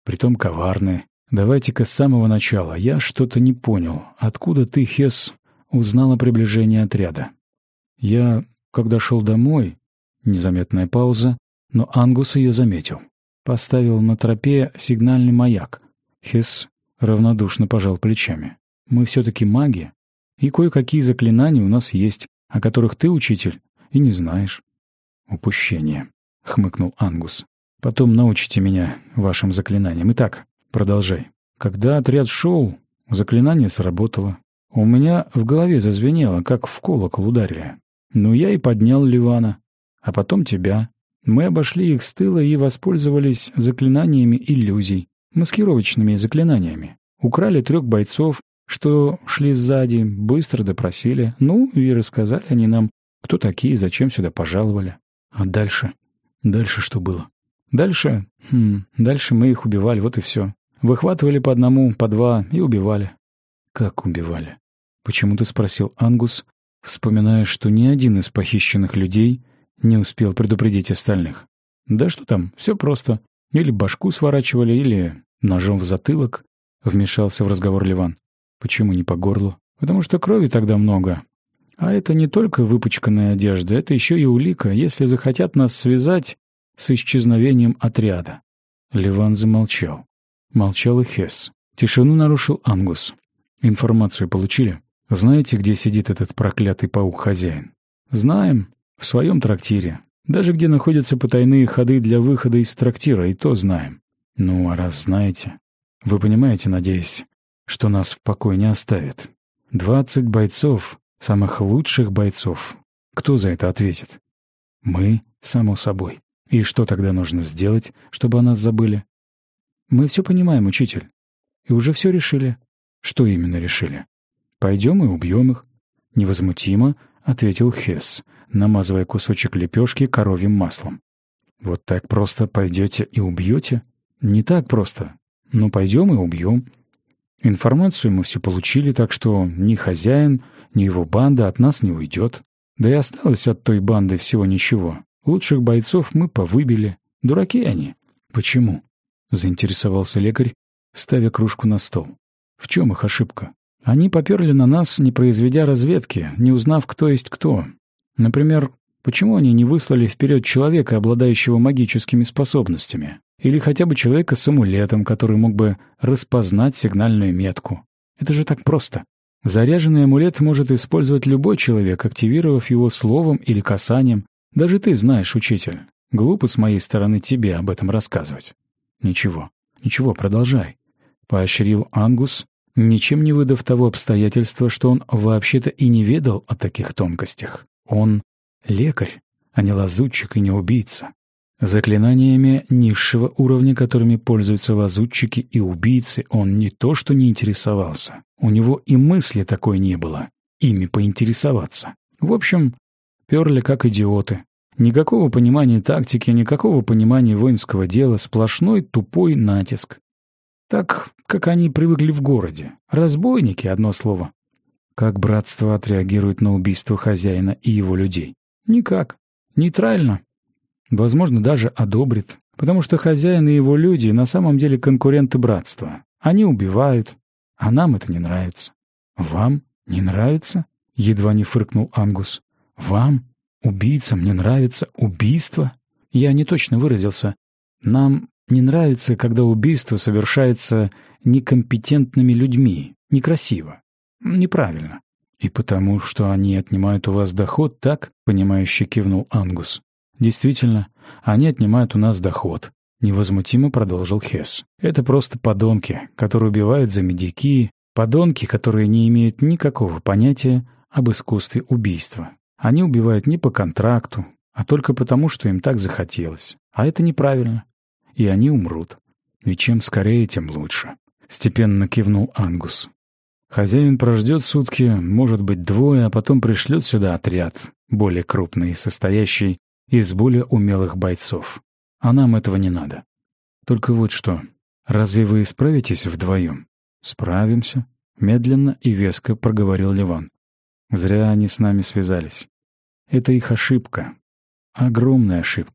притом коварные. Давайте-ка с самого начала. Я что-то не понял. Откуда ты, Хесс, узнал о приближении отряда? Я, когда шел домой... Незаметная пауза, но Ангус ее заметил. Поставил на тропе сигнальный маяк. Хесс равнодушно пожал плечами. Мы все-таки маги, и кое-какие заклинания у нас есть, о которых ты, учитель, и не знаешь. Упущение, хмыкнул Ангус. Потом научите меня вашим заклинаниям. Итак, продолжай. Когда отряд шел, заклинание сработало. У меня в голове зазвенело, как в колокол ударили. Ну, я и поднял Ливана, а потом тебя. Мы обошли их с тыла и воспользовались заклинаниями иллюзий, маскировочными заклинаниями. Украли 3 бойцов, что шли сзади, быстро допросили. Ну, и рассказали они нам, кто такие, зачем сюда пожаловали. А дальше? Дальше что было? Дальше мы их убивали, вот и все. Выхватывали по одному, по 2 и убивали. Как убивали? Почему-то спросил Ангус, вспоминая, что ни один из похищенных людей не успел предупредить остальных. Да что там, все просто. Или башку сворачивали, или ножом в затылок. Вмешался в разговор Ливан. Почему не по горлу? Потому что крови тогда много. А это не только выпачканная одежда, это еще и улика, если захотят нас связать с исчезновением отряда. Ливан замолчал. Молчал и Хесс. Тишину нарушил Ангус. Информацию получили? Знаете, где сидит этот проклятый паук-хозяин? Знаем. В своем трактире. Даже где находятся потайные ходы для выхода из трактира, и то знаем. Ну, а раз знаете... Вы понимаете, надеюсь, что нас в покое не оставят. 20 бойцов, самых лучших бойцов. Кто за это ответит? Мы, само собой. И что тогда нужно сделать, чтобы о нас забыли? Мы все понимаем, учитель. И уже все решили. Что именно решили? Пойдем и убьем их. Невозмутимо ответил Хесс, намазывая кусочек лепешки коровьим маслом. Вот так просто пойдете и убьете? Не так просто. Ну, пойдем и убьем. Информацию мы всю получили, так что ни хозяин, ни его банда от нас не уйдет. Да и осталось от той банды всего ничего. Лучших бойцов мы повыбили. Дураки они. Почему? Заинтересовался лекарь, ставя кружку на стол. В чем их ошибка? Они поперли на нас, не произведя разведки, не узнав, кто есть кто. Например, почему они не выслали вперед человека, обладающего магическими способностями? Или хотя бы человека с амулетом, который мог бы распознать сигнальную метку? Это же так просто. Заряженный амулет может использовать любой человек, активировав его словом или касанием. Даже ты знаешь, учитель. Глупо с моей стороны тебе об этом рассказывать. Ничего, продолжай. Поощрил Ангус, ничем не выдав того обстоятельства, что он вообще-то и не ведал о таких тонкостях. Он лекарь, а не лазутчик и не убийца. Заклинаниями низшего уровня, которыми пользуются лазутчики и убийцы, он не то что не интересовался. У него и мысли такой не было. Ими поинтересоваться. В общем, перли как идиоты. Никакого понимания тактики, никакого понимания воинского дела, сплошной тупой натиск. Так, как они привыкли в городе. Разбойники, одно слово. Как братство отреагирует на убийство хозяина и его людей? Никак. Нейтрально. Возможно, даже одобрит. Потому что хозяин и его люди на самом деле конкуренты братства. Они убивают, а нам это не нравится. Вам не нравится? Едва не фыркнул Ангус. Вам, убийцам, не нравится убийство? Я не точно выразился. Нам не нравится, когда убийство совершается некомпетентными людьми. Некрасиво. Неправильно. И потому, что они отнимают у вас доход, так? Понимающе кивнул Ангус. Действительно, они отнимают у нас доход. Невозмутимо продолжил Хесс. Это просто подонки, которые убивают за медики, подонки, которые не имеют никакого понятия об искусстве убийства. Они убивают не по контракту, а только потому, что им так захотелось. А это неправильно. И они умрут. И чем скорее, тем лучше. Степенно кивнул Ангус. Хозяин прождет сутки, может быть 2, а потом пришлет сюда отряд, более крупный, состоящий из более умелых бойцов. А нам этого не надо. Только вот что, разве вы справитесь вдвоем? Справимся, медленно и веско проговорил Ливан. Зря они с нами связались. Это их ошибка. Огромная ошибка.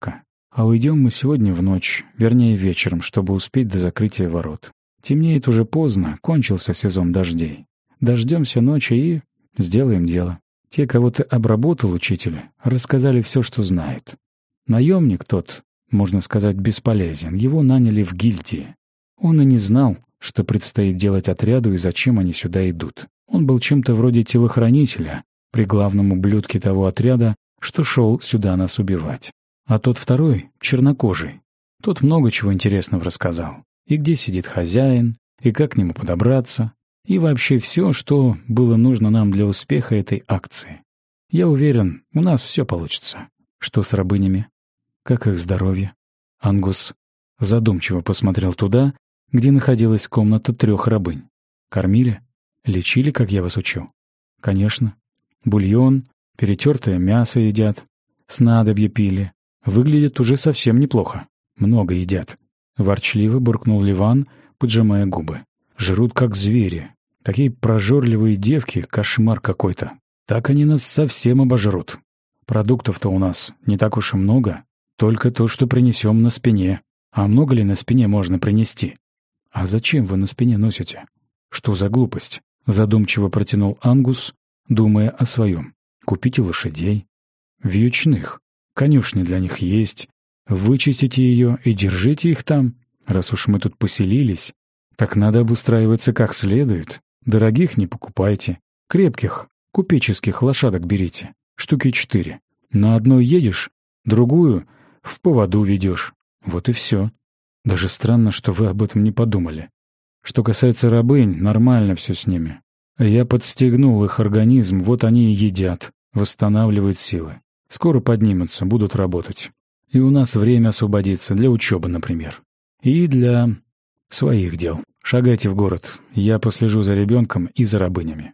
А уйдем мы сегодня в ночь, вернее вечером, чтобы успеть до закрытия ворот. Темнеет уже поздно, кончился сезон дождей. Дождемся ночи и сделаем дело. Те, кого ты обработал, учитель, рассказали все, что знают. Наемник тот, можно сказать, бесполезен. Его наняли в гильдии. Он и не знал, что предстоит делать отряду и зачем они сюда идут. Он был чем-то вроде телохранителя при главном ублюдке того отряда, что шел сюда нас убивать. А тот второй, чернокожий, тот много чего интересного рассказал. И где сидит хозяин, и как к нему подобраться, и вообще все, что было нужно нам для успеха этой акции. Я уверен, у нас все получится. Что с рабынями? Как их здоровье? Ангус задумчиво посмотрел туда, где находилась комната 3 рабынь. Кормили? Лечили, как я вас учил? Конечно. Бульон, перетертое мясо едят, снадобье пили. Выглядят уже совсем неплохо. Много едят. Ворчливо буркнул Ливан, поджимая губы. Жрут как звери. Такие прожорливые девки, кошмар какой-то. Так они нас совсем обожрут. Продуктов-то у нас не так уж и много. Только то, что принесем на спине. А много ли на спине можно принести? А зачем вы на спине носите? Что за глупость? Задумчиво протянул Ангус, думая о своем. Купите лошадей. Вьючных. Конюшни для них есть. Вычистите ее и держите их там. Раз уж мы тут поселились, так надо обустраиваться как следует. Дорогих не покупайте. Крепких, купеческих лошадок берите. Штуки 4. На одной едешь, другую в поводу ведешь. Вот и все. Даже странно, что вы об этом не подумали. Что касается рабынь, нормально все с ними. Я подстегнул их организм, вот они и едят, восстанавливают силы. Скоро поднимутся, будут работать. И у нас время освободится для учебы, например. И для своих дел. Шагайте в город, я послежу за ребенком и за рабынями.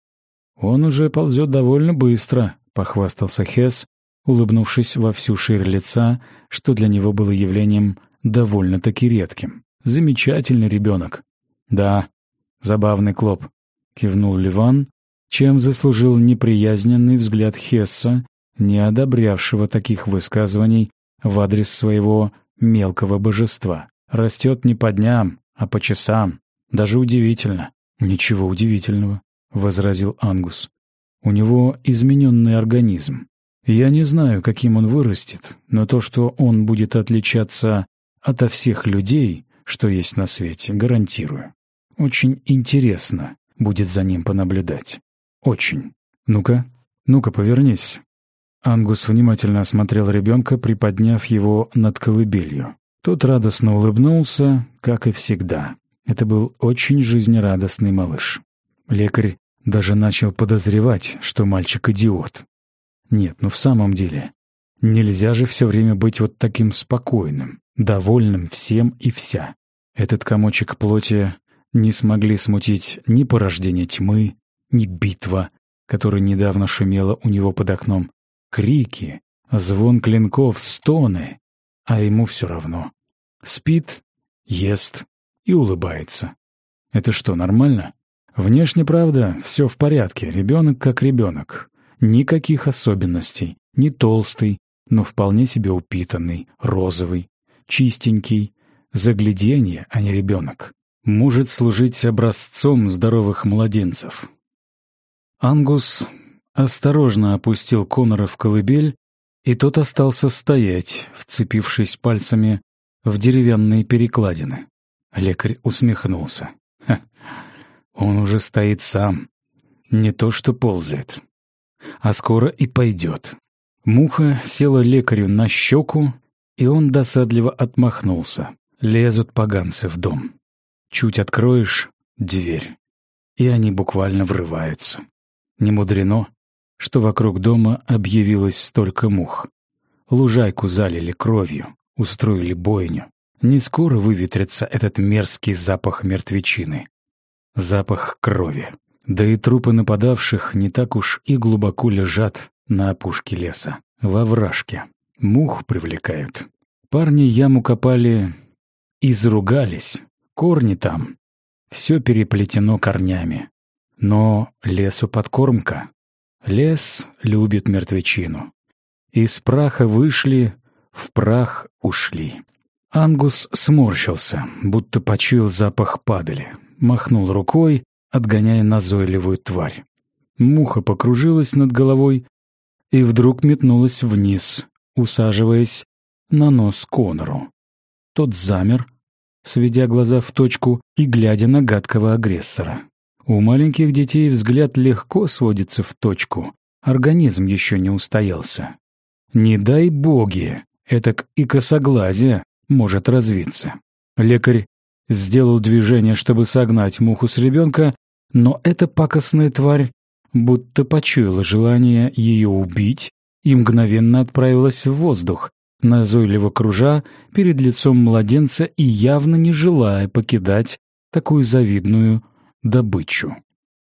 Он уже ползет довольно быстро, похвастался Хесс, улыбнувшись во всю ширь лица, что для него было явлением довольно-таки редким. Замечательный ребенок. Да, забавный клоп, кивнул Ливан, чем заслужил неприязненный взгляд Хесса, не одобрявшего таких высказываний в адрес своего мелкого божества. Растет не по дням, а по часам. Даже удивительно. Ничего удивительного, возразил Ангус. У него измененный организм. Я не знаю, каким он вырастет, но то, что он будет отличаться ото всех людей, что есть на свете, гарантирую. Очень интересно будет за ним понаблюдать. Очень. Ну-ка, повернись. Ангус внимательно осмотрел ребенка, приподняв его над колыбелью. Тот радостно улыбнулся, как и всегда. Это был очень жизнерадостный малыш. Лекарь даже начал подозревать, что мальчик идиот. Нет, в самом деле, нельзя же все время быть вот таким спокойным, довольным всем и вся. Этот комочек плоти не смогли смутить ни порождение тьмы, ни битва, которая недавно шумела у него под окном, крики, звон клинков, стоны, а ему все равно. Спит, ест и улыбается. Это что, нормально? Внешне, правда, все в порядке, ребенок как ребенок. Никаких особенностей, не толстый, но вполне себе упитанный, розовый, чистенький, загляденье, а не ребенок. Может служить образцом здоровых младенцев. Ангус осторожно опустил Конора в колыбель, и тот остался стоять, вцепившись пальцами в деревянные перекладины. Лекарь усмехнулся. Он уже стоит сам, не то что ползает. А скоро и пойдет. Муха села лекарю на щеку, и он досадливо отмахнулся. Лезут поганцы в дом. Чуть откроешь дверь, и они буквально врываются. Не мудрено, что вокруг дома объявилось столько мух. Лужайку залили кровью, устроили бойню. Не скоро выветрится этот мерзкий запах мертвечины. Запах крови. Да и трупы нападавших не так уж и глубоко лежат на опушке леса, во вражке. Мух привлекают. Парни яму копали и заругались. Корни там. Все переплетено корнями. Но лесу подкормка. Лес любит мертвечину. Из праха вышли, в прах ушли. Ангус сморщился, будто почуял запах падали, махнул рукой, отгоняя назойливую тварь. Муха покружилась над головой и вдруг метнулась вниз, усаживаясь на нос Конору. Тот замер, сведя глаза в точку и глядя на гадкого агрессора. У маленьких детей взгляд легко сводится в точку, организм еще не устоялся. Не дай боги, этак и косоглазие может развиться. Лекарь сделал движение, чтобы согнать муху с ребенка, но эта пакостная тварь будто почуяла желание ее убить и мгновенно отправилась в воздух, назойливо кружа перед лицом младенца и явно не желая покидать такую завидную добычу.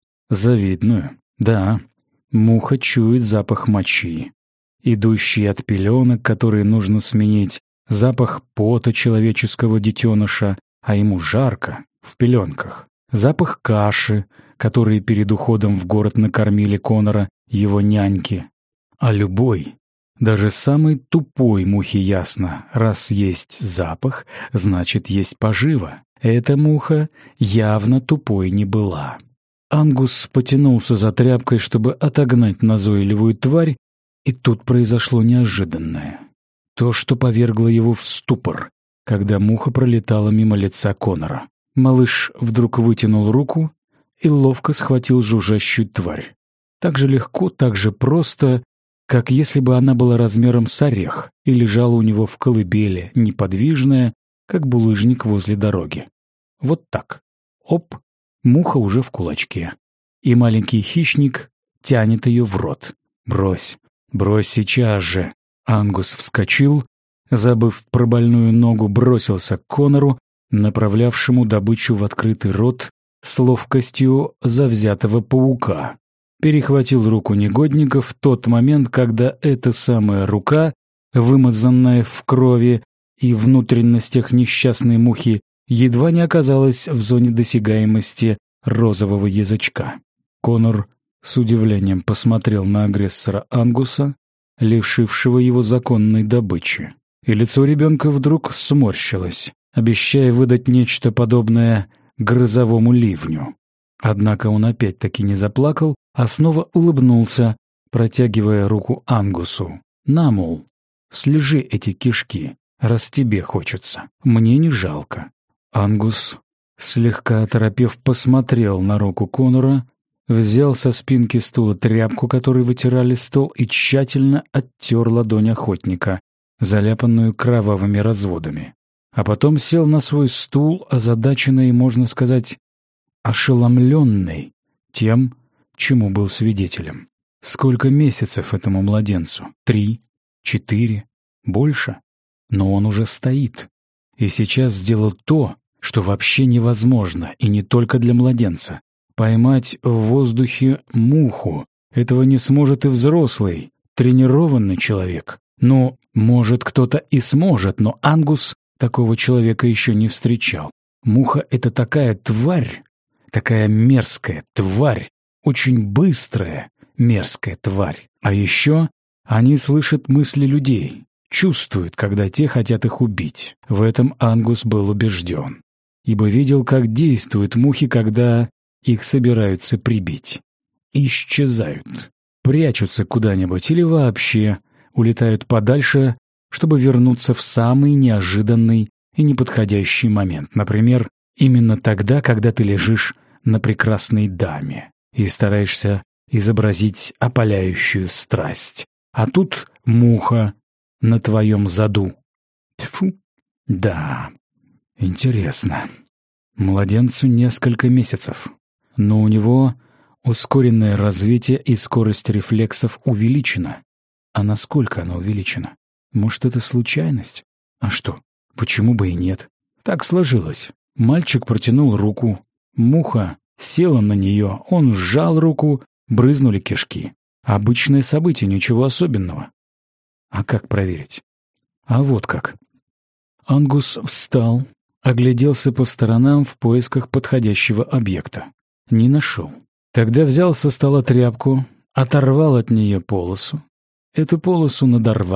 Завидную, да. Муха чует запах мочи, идущий от пеленок, которые нужно сменить, запах пота человеческого детеныша, а ему жарко в пеленках, запах каши, которые перед уходом в город накормили Конора его няньки. А любой, даже самой тупой мухе ясно, раз есть запах, значит есть пожива. Эта муха явно тупой не была. Ангус потянулся за тряпкой, чтобы отогнать назойливую тварь, и тут произошло неожиданное. То, что повергло его в ступор, когда муха пролетала мимо лица Конора. Малыш вдруг вытянул руку и ловко схватил жужжащую тварь. Так же легко, так же просто, как если бы она была размером с орех и лежала у него в колыбели, неподвижная, как булыжник возле дороги. Вот так. Оп, муха уже в кулачке. И маленький хищник тянет ее в рот. «Брось, брось сейчас же!» Ангус вскочил, забыв про больную ногу, бросился к Конору, направлявшему добычу в открытый рот с ловкостью завзятого паука. Перехватил руку негодника в тот момент, когда эта самая рука, вымазанная в крови и внутренностях несчастной мухи, едва не оказалась в зоне досягаемости розового язычка. Конор с удивлением посмотрел на агрессора Ангуса, лишившего его законной добычи. И лицо ребенка вдруг сморщилось, обещая выдать нечто подобное грозовому ливню. Однако он опять-таки не заплакал, а снова улыбнулся, протягивая руку Ангусу. «На, мол, слежи эти кишки, раз тебе хочется. Мне не жалко». Ангус, слегка оторопев, посмотрел на руку Конора, взял со спинки стула тряпку, которой вытирали стол, и тщательно оттер ладонь охотника, заляпанную кровавыми разводами. А потом сел на свой стул, озадаченный, можно сказать, ошеломленный тем, чему был свидетелем. Сколько месяцев этому младенцу? 3, 4, больше? Но он уже стоит. И сейчас сделал то, что вообще невозможно, и не только для младенца. Поймать в воздухе муху. Этого не сможет и взрослый, тренированный человек. Ну, может, кто-то и сможет, но Ангус такого человека еще не встречал. Муха — это такая тварь, такая мерзкая тварь, очень быстрая мерзкая тварь. А еще они слышат мысли людей, чувствуют, когда те хотят их убить. В этом Ангус был убежден, ибо видел, как действуют мухи, когда их собираются прибить. Исчезают, прячутся куда-нибудь или вообще улетают подальше, чтобы вернуться в самый неожиданный и неподходящий момент. Например, именно тогда, когда ты лежишь на прекрасной даме и стараешься изобразить опаляющую страсть. А тут муха на твоем заду. Тьфу. Да, интересно. Младенцу несколько месяцев, но у него ускоренное развитие и скорость рефлексов увеличена. А насколько она увеличена? Может, это случайность? А что, почему бы и нет? Так сложилось. Мальчик протянул руку, муха села на нее, он сжал руку, брызнули кишки. Обычное событие, ничего особенного. А как проверить? А вот как. Ангус встал, огляделся по сторонам в поисках подходящего объекта. Не нашел. Тогда взял со стола тряпку, оторвал от нее полосу. Эту полосу надорвал,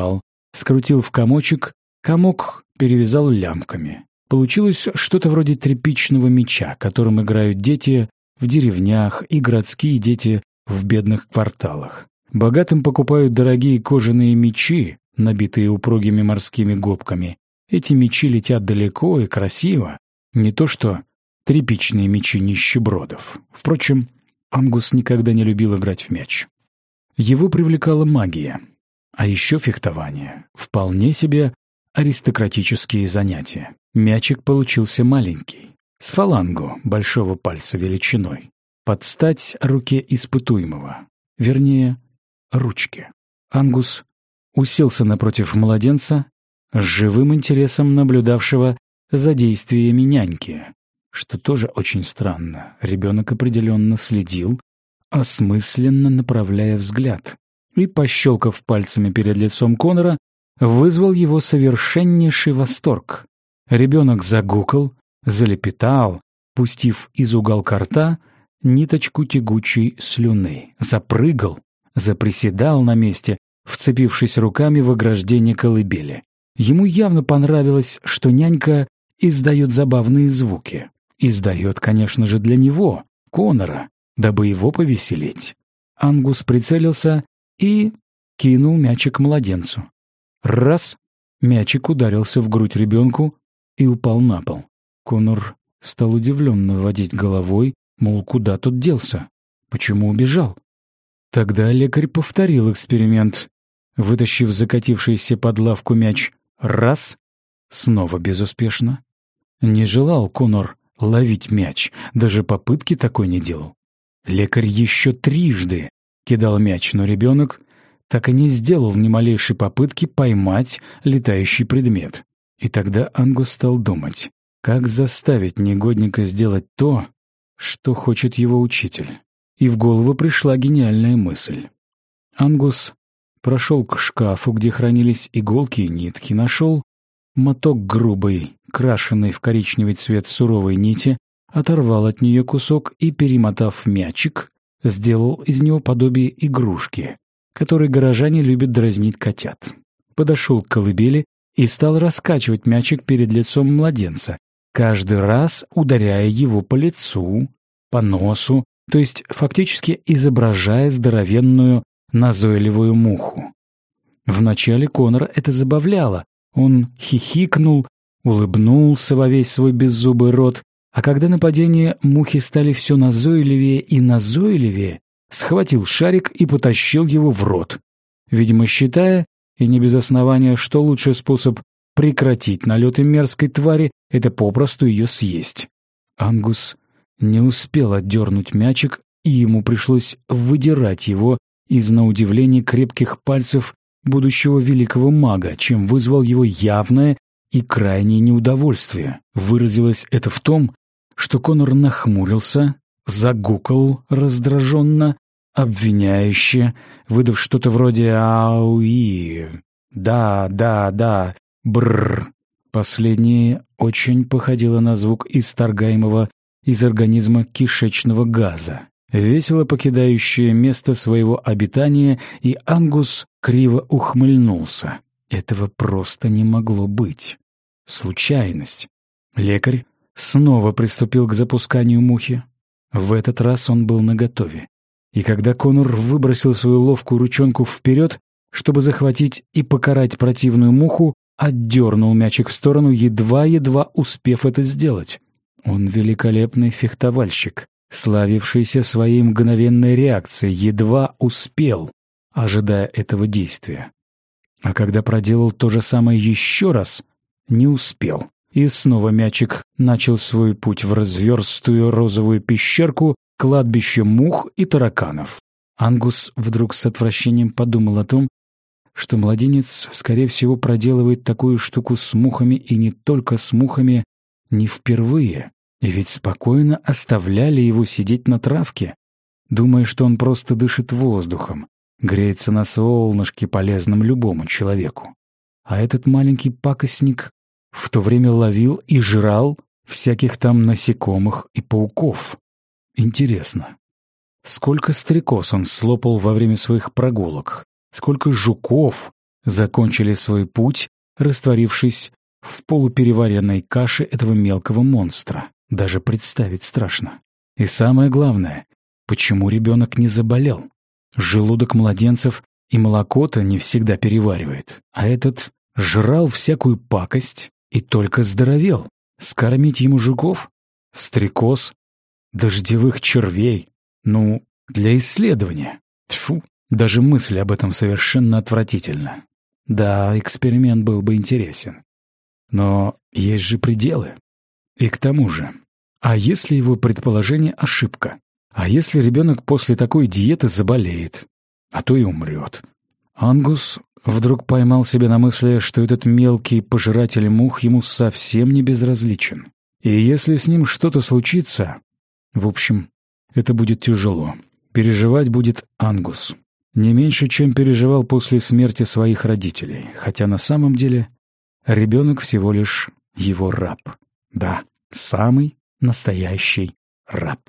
скрутил в комочек, комок перевязал лямками. Получилось что-то вроде тряпичного мяча, которым играют дети в деревнях и городские дети в бедных кварталах. Богатым покупают дорогие кожаные мячи, набитые упругими морскими губками. Эти мячи летят далеко и красиво, не то что тряпичные мячи нищебродов. Впрочем, Ангус никогда не любил играть в мяч. Его привлекала магия, а еще фехтование. Вполне себе аристократические занятия. Мячик получился маленький, с фалангу большого пальца величиной, под стать руке испытуемого, вернее, ручке. Ангус уселся напротив младенца, с живым интересом наблюдавшего за действиями няньки, что тоже очень странно. Ребенок определенно следил, осмысленно направляя взгляд, и, пощелкав пальцами перед лицом Конора, вызвал его совершеннейший восторг. Ребенок загукал, залепетал, пустив из уголка рта ниточку тягучей слюны, запрыгал, заприседал на месте, вцепившись руками в ограждение колыбели. Ему явно понравилось, что нянька издает забавные звуки. Издает, конечно же, для него, Конора, дабы его повеселить. Ангус прицелился и кинул мячик младенцу. Раз! Мячик ударился в грудь ребенку и упал на пол. Конор стал удивленно водить головой, мол, куда тот делся? Почему убежал? Тогда лекарь повторил эксперимент, вытащив закатившийся под лавку мяч. Раз! Снова безуспешно. Не желал Конор ловить мяч, даже попытки такой не делал. Лекарь еще трижды кидал мяч, но ребенок так и не сделал ни малейшей попытки поймать летающий предмет. И тогда Ангус стал думать, как заставить негодника сделать то, что хочет его учитель. И в голову пришла гениальная мысль. Ангус прошел к шкафу, где хранились иголки и нитки, нашел моток грубой, крашенной в коричневый цвет суровой нити, оторвал от нее кусок и, перемотав мячик, сделал из него подобие игрушки, которой горожане любят дразнить котят. Подошел к колыбели и стал раскачивать мячик перед лицом младенца, каждый раз ударяя его по лицу, по носу, то есть фактически изображая здоровенную назойливую муху. Вначале Конора это забавляло. Он хихикнул, улыбнулся во весь свой беззубый рот, а когда нападения мухи стали все назойливее и назойливее, схватил шарик и потащил его в рот, видимо, считая, и не без основания, что лучший способ прекратить налеты мерзкой твари — это попросту ее съесть. Ангус не успел отдернуть мячик, и ему пришлось выдирать его из, на удивление, крепких пальцев будущего великого мага, чем вызвал его явное и крайнее неудовольствие. Выразилось это в том, что Конор нахмурился, загукал раздраженно, обвиняюще, выдав что-то вроде «ауи», «да», «бррр». Последнее очень походило на звук исторгаемого из организма кишечного газа, весело покидающее место своего обитания, и Ангус криво ухмыльнулся. Этого просто не могло быть. Случайность. Лекарь снова приступил к запусканию мухи. В этот раз он был наготове. И когда Конор выбросил свою ловкую ручонку вперед, чтобы захватить и покарать противную муху, отдернул мячик в сторону, едва-едва успев это сделать. Он великолепный фехтовальщик, славившийся своей мгновенной реакцией, едва успел, ожидая этого действия. А когда проделал то же самое еще раз, не успел. И снова мячик начал свой путь в разверстую розовую пещерку, кладбище мух и тараканов. Ангус вдруг с отвращением подумал о том, что младенец, скорее всего, проделывает такую штуку с мухами, и не только с мухами, не впервые. И ведь спокойно оставляли его сидеть на травке, думая, что он просто дышит воздухом, греется на солнышке, полезным любому человеку. А этот маленький пакостник в то время ловил и жрал всяких там насекомых и пауков. Интересно, сколько стрекоз он слопал во время своих прогулок, сколько жуков закончили свой путь, растворившись в полупереваренной каше этого мелкого монстра. Даже представить страшно. И самое главное, почему ребенок не заболел? Желудок младенцев и молоко-то не всегда переваривает, а этот жрал всякую пакость и только здоровел. Скормить ему жуков, стрекоз, дождевых червей, для исследования. Тьфу, даже мысль об этом совершенно отвратительна. Да, эксперимент был бы интересен. Но есть же пределы. И к тому же, а если его предположение ошибка? А если ребенок после такой диеты заболеет, а то и умрет? Ангус вдруг поймал себя на мысли, что этот мелкий пожиратель мух ему совсем не безразличен. И если с ним что-то случится... В общем, это будет тяжело. Переживать будет Ангус. Не меньше, чем переживал после смерти своих родителей. Хотя на самом деле ребенок всего лишь его раб. Да, самый настоящий раб.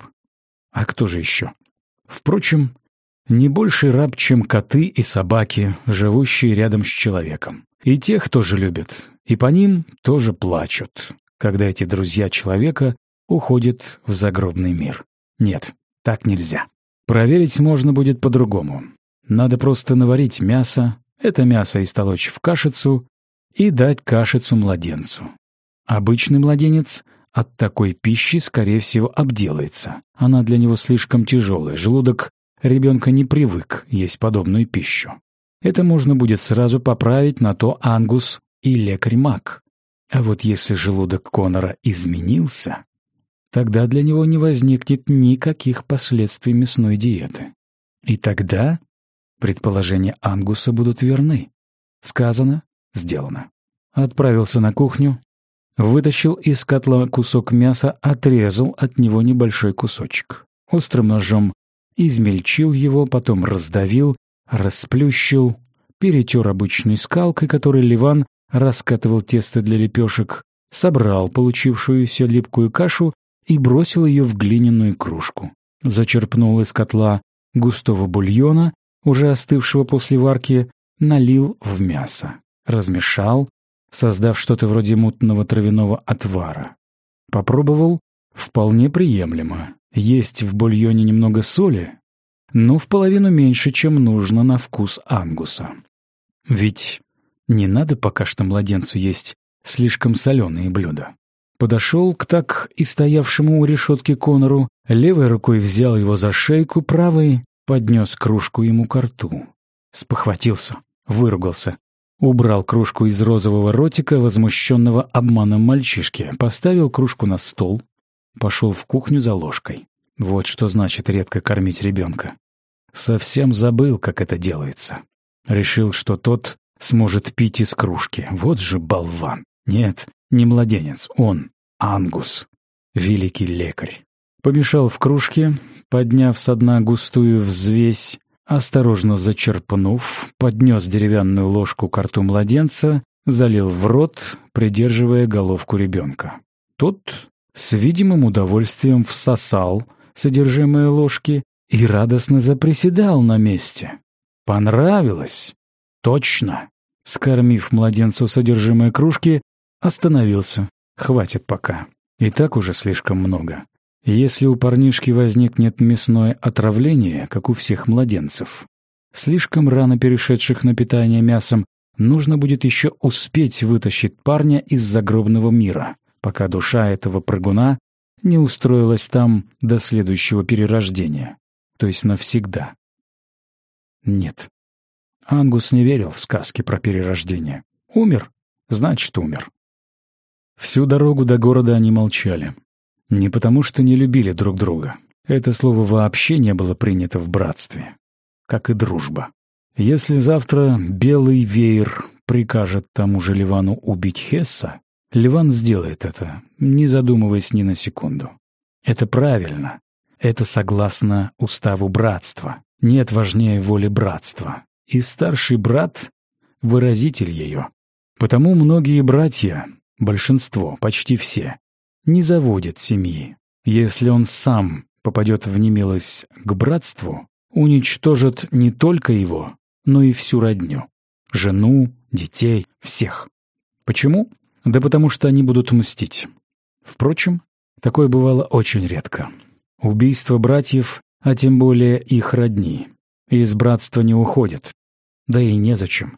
А кто же еще? Впрочем, не больший раб, чем коты и собаки, живущие рядом с человеком. И тех тоже любят, и по ним тоже плачут, когда эти друзья человека уходят в загробный мир. Нет, так нельзя. Проверить можно будет по-другому. Надо просто наварить мясо, это мясо истолочь в кашицу и дать кашицу младенцу. Обычный младенец от такой пищи, скорее всего, обделается. Она для него слишком тяжелая, желудок ребенка не привык есть подобную пищу. Это можно будет сразу поправить, на то Ангус и лекарь-маг. А вот если желудок Конора изменился, тогда для него не возникнет никаких последствий мясной диеты. И тогда предположения Ангуса будут верны. Сказано, сделано. Отправился на кухню, вытащил из котла кусок мяса, отрезал от него небольшой кусочек. Острым ножом измельчил его, потом раздавил, расплющил, перетер обычной скалкой, которой Ливан раскатывал тесто для лепешек, собрал получившуюся липкую кашу и бросил ее в глиняную кружку. Зачерпнул из котла густого бульона, уже остывшего после варки, налил в мясо, размешал, создав что-то вроде мутного травяного отвара. Попробовал — вполне приемлемо. Есть в бульоне немного соли, но в половину меньше, чем нужно на вкус Ангуса. Ведь не надо пока что младенцу есть слишком соленые блюда. Подошел к так и стоявшему у решетки Конору, левой рукой взял его за шейку, правой поднес кружку ему ко рту. Спохватился, выругался, убрал кружку из розового ротика возмущенного обманом мальчишки, поставил кружку на стол, пошел в кухню за ложкой. Вот что значит редко кормить ребенка. Совсем забыл, как это делается. Решил, что тот сможет пить из кружки. Вот же болван. Нет, не младенец, он, Ангус, великий лекарь. Помешал в кружке, подняв со дна густую взвесь, осторожно зачерпнув, поднес деревянную ложку ко рту младенца, залил в рот, придерживая головку ребенка. Тот с видимым удовольствием всосал содержимое ложки и радостно заприседал на месте. Понравилось? Точно. Скормив младенцу содержимое кружки, остановился. Хватит пока. И так уже слишком много. Если у парнишки возникнет мясное отравление, как у всех младенцев, слишком рано перешедших на питание мясом, нужно будет еще успеть вытащить парня из загробного мира, пока душа этого прыгуна не устроилась там до следующего перерождения, то есть навсегда. Нет. Ангус не верил в сказки про перерождение. Умер, значит, умер. Всю дорогу до города они молчали. Не потому, что не любили друг друга. Это слово вообще не было принято в братстве. Как и дружба. Если завтра Белый Веер прикажет тому же Ливану убить Хесса, Ливан сделает это, не задумываясь ни на секунду. Это правильно. Это согласно уставу братства. Нет важнее воли братства. И старший брат — выразитель ее. Потому многие братья, большинство, почти все, не заводят семьи. Если он сам попадет в немилость к братству, уничтожат не только его, но и всю родню. жену, детей, всех. Почему? Да потому что они будут мстить. Впрочем, такое бывало очень редко. Убийство братьев, а тем более их родни, из братства не уходят. Да и незачем.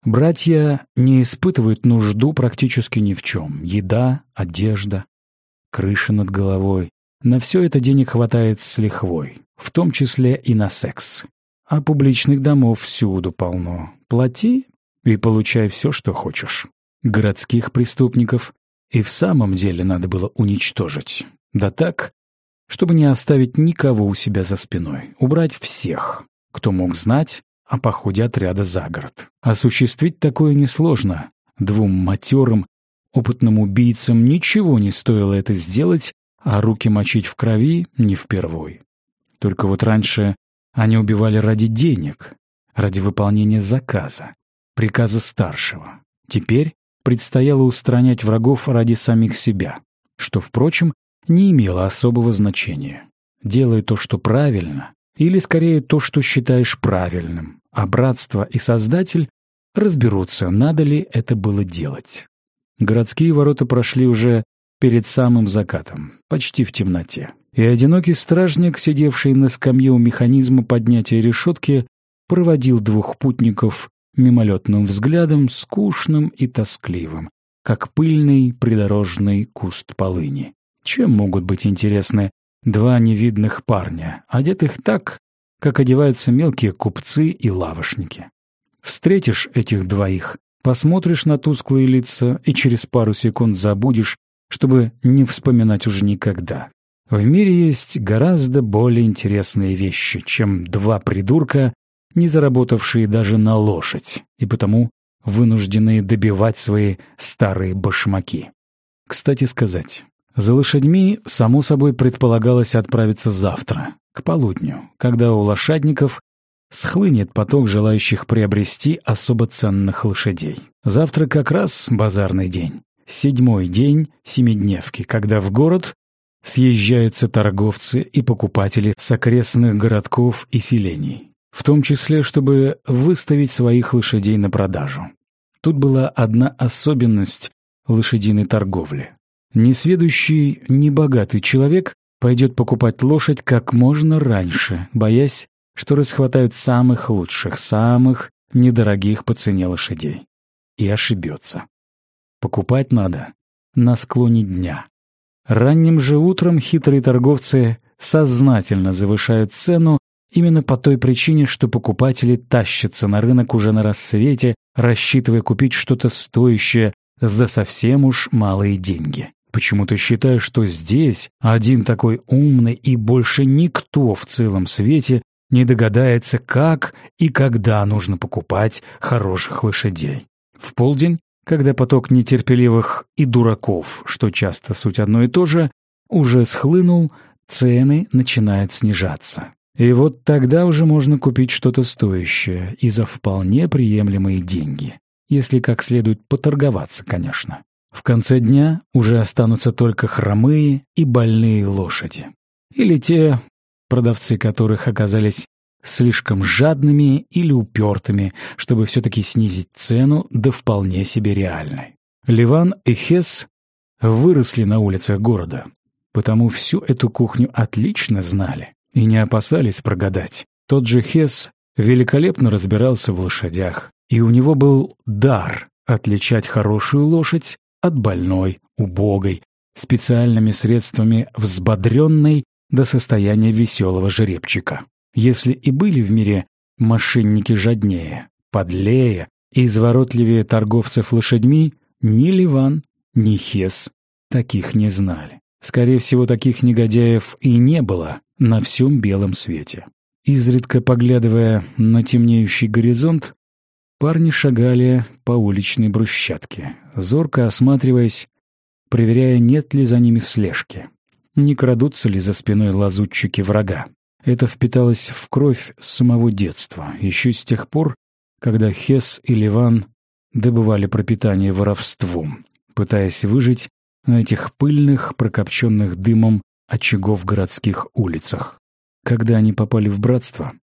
Братья не испытывают нужду практически ни в чем. Еда, одежда, крыша над головой. На все это денег хватает с лихвой, в том числе и на секс. А публичных домов всюду полно. Плати и получай все, что хочешь. Городских преступников и в самом деле надо было уничтожить. Да так, чтобы не оставить никого у себя за спиной. Убрать всех, кто мог знать о походе отряда за город. Осуществить такое несложно. 2 матерым, опытным убийцам ничего не стоило это сделать, а руки мочить в крови не впервой. Только вот раньше они убивали ради денег, ради выполнения заказа, приказа старшего. Теперь предстояло устранять врагов ради самих себя, что, впрочем, не имело особого значения. Делай то, что правильно, или, скорее, то, что считаешь правильным, а братство и Создатель разберутся, надо ли это было делать. Городские ворота прошли уже перед самым закатом, почти в темноте. И одинокий стражник, сидевший на скамье у механизма поднятия решетки, проводил 2 путников мимолетным взглядом, скучным и тоскливым, как пыльный придорожный куст полыни. Чем могут быть интересны 2 невидных парня, одетых так, как одеваются мелкие купцы и лавошники? Встретишь этих 2, посмотришь на тусклые лица и через пару секунд забудешь, чтобы не вспоминать уже никогда. В мире есть гораздо более интересные вещи, чем 2 придурка, не заработавшие даже на лошадь, и потому вынужденные добивать свои старые башмаки. Кстати сказать, за лошадьми, само собой, предполагалось отправиться завтра, к полудню, когда у лошадников схлынет поток желающих приобрести особо ценных лошадей. Завтра как раз базарный день, 7-й день семидневки, когда в город съезжаются торговцы и покупатели с окрестных городков и селений, в том числе, чтобы выставить своих лошадей на продажу. Тут была одна особенность лошадиной торговли. Несведущий, небогатый человек пойдет покупать лошадь как можно раньше, боясь, что расхватают самых лучших, самых недорогих по цене лошадей. И ошибется. Покупать надо на склоне дня. Ранним же утром хитрые торговцы сознательно завышают цену именно по той причине, что покупатели тащатся на рынок уже на рассвете, рассчитывая купить что-то стоящее за совсем уж малые деньги. Почему-то считаю, что здесь один такой умный и больше никто в целом свете не догадается, как и когда нужно покупать хороших лошадей. В полдень, когда поток нетерпеливых и дураков, что часто суть одно и то же, уже схлынул, цены начинают снижаться. И вот тогда уже можно купить что-то стоящее и за вполне приемлемые деньги, если как следует поторговаться, конечно. В конце дня уже останутся только хромые и больные лошади. Или те, продавцы которых оказались слишком жадными или упертыми, чтобы все-таки снизить цену до вполне себе реальной. Ливан и Хесс выросли на улицах города, потому всю эту кухню отлично знали и не опасались прогадать. Тот же Хесс великолепно разбирался в лошадях, и у него был дар отличать хорошую лошадь от больной, убогой, специальными средствами взбодренной до состояния веселого жеребчика. Если и были в мире мошенники жаднее, подлее и изворотливее торговцев лошадьми, ни Ливан, ни Хесс таких не знали. Скорее всего, таких негодяев и не было на всем белом свете. Изредка поглядывая на темнеющий горизонт, парни шагали по уличной брусчатке, зорко осматриваясь, проверяя, нет ли за ними слежки, не крадутся ли за спиной лазутчики врага. Это впиталось в кровь с самого детства, еще с тех пор, когда Хесс и Ливан добывали пропитание воровством, пытаясь выжить на этих пыльных, прокопченных дымом очагов городских улицах. Когда они попали в братство,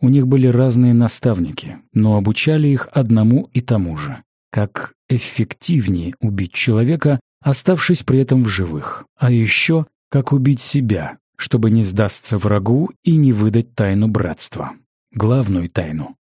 У них были разные наставники, но обучали их одному и тому же: как эффективнее убить человека, оставшись при этом в живых, а еще как убить себя, чтобы не сдастся врагу и не выдать тайну братства. Главную тайну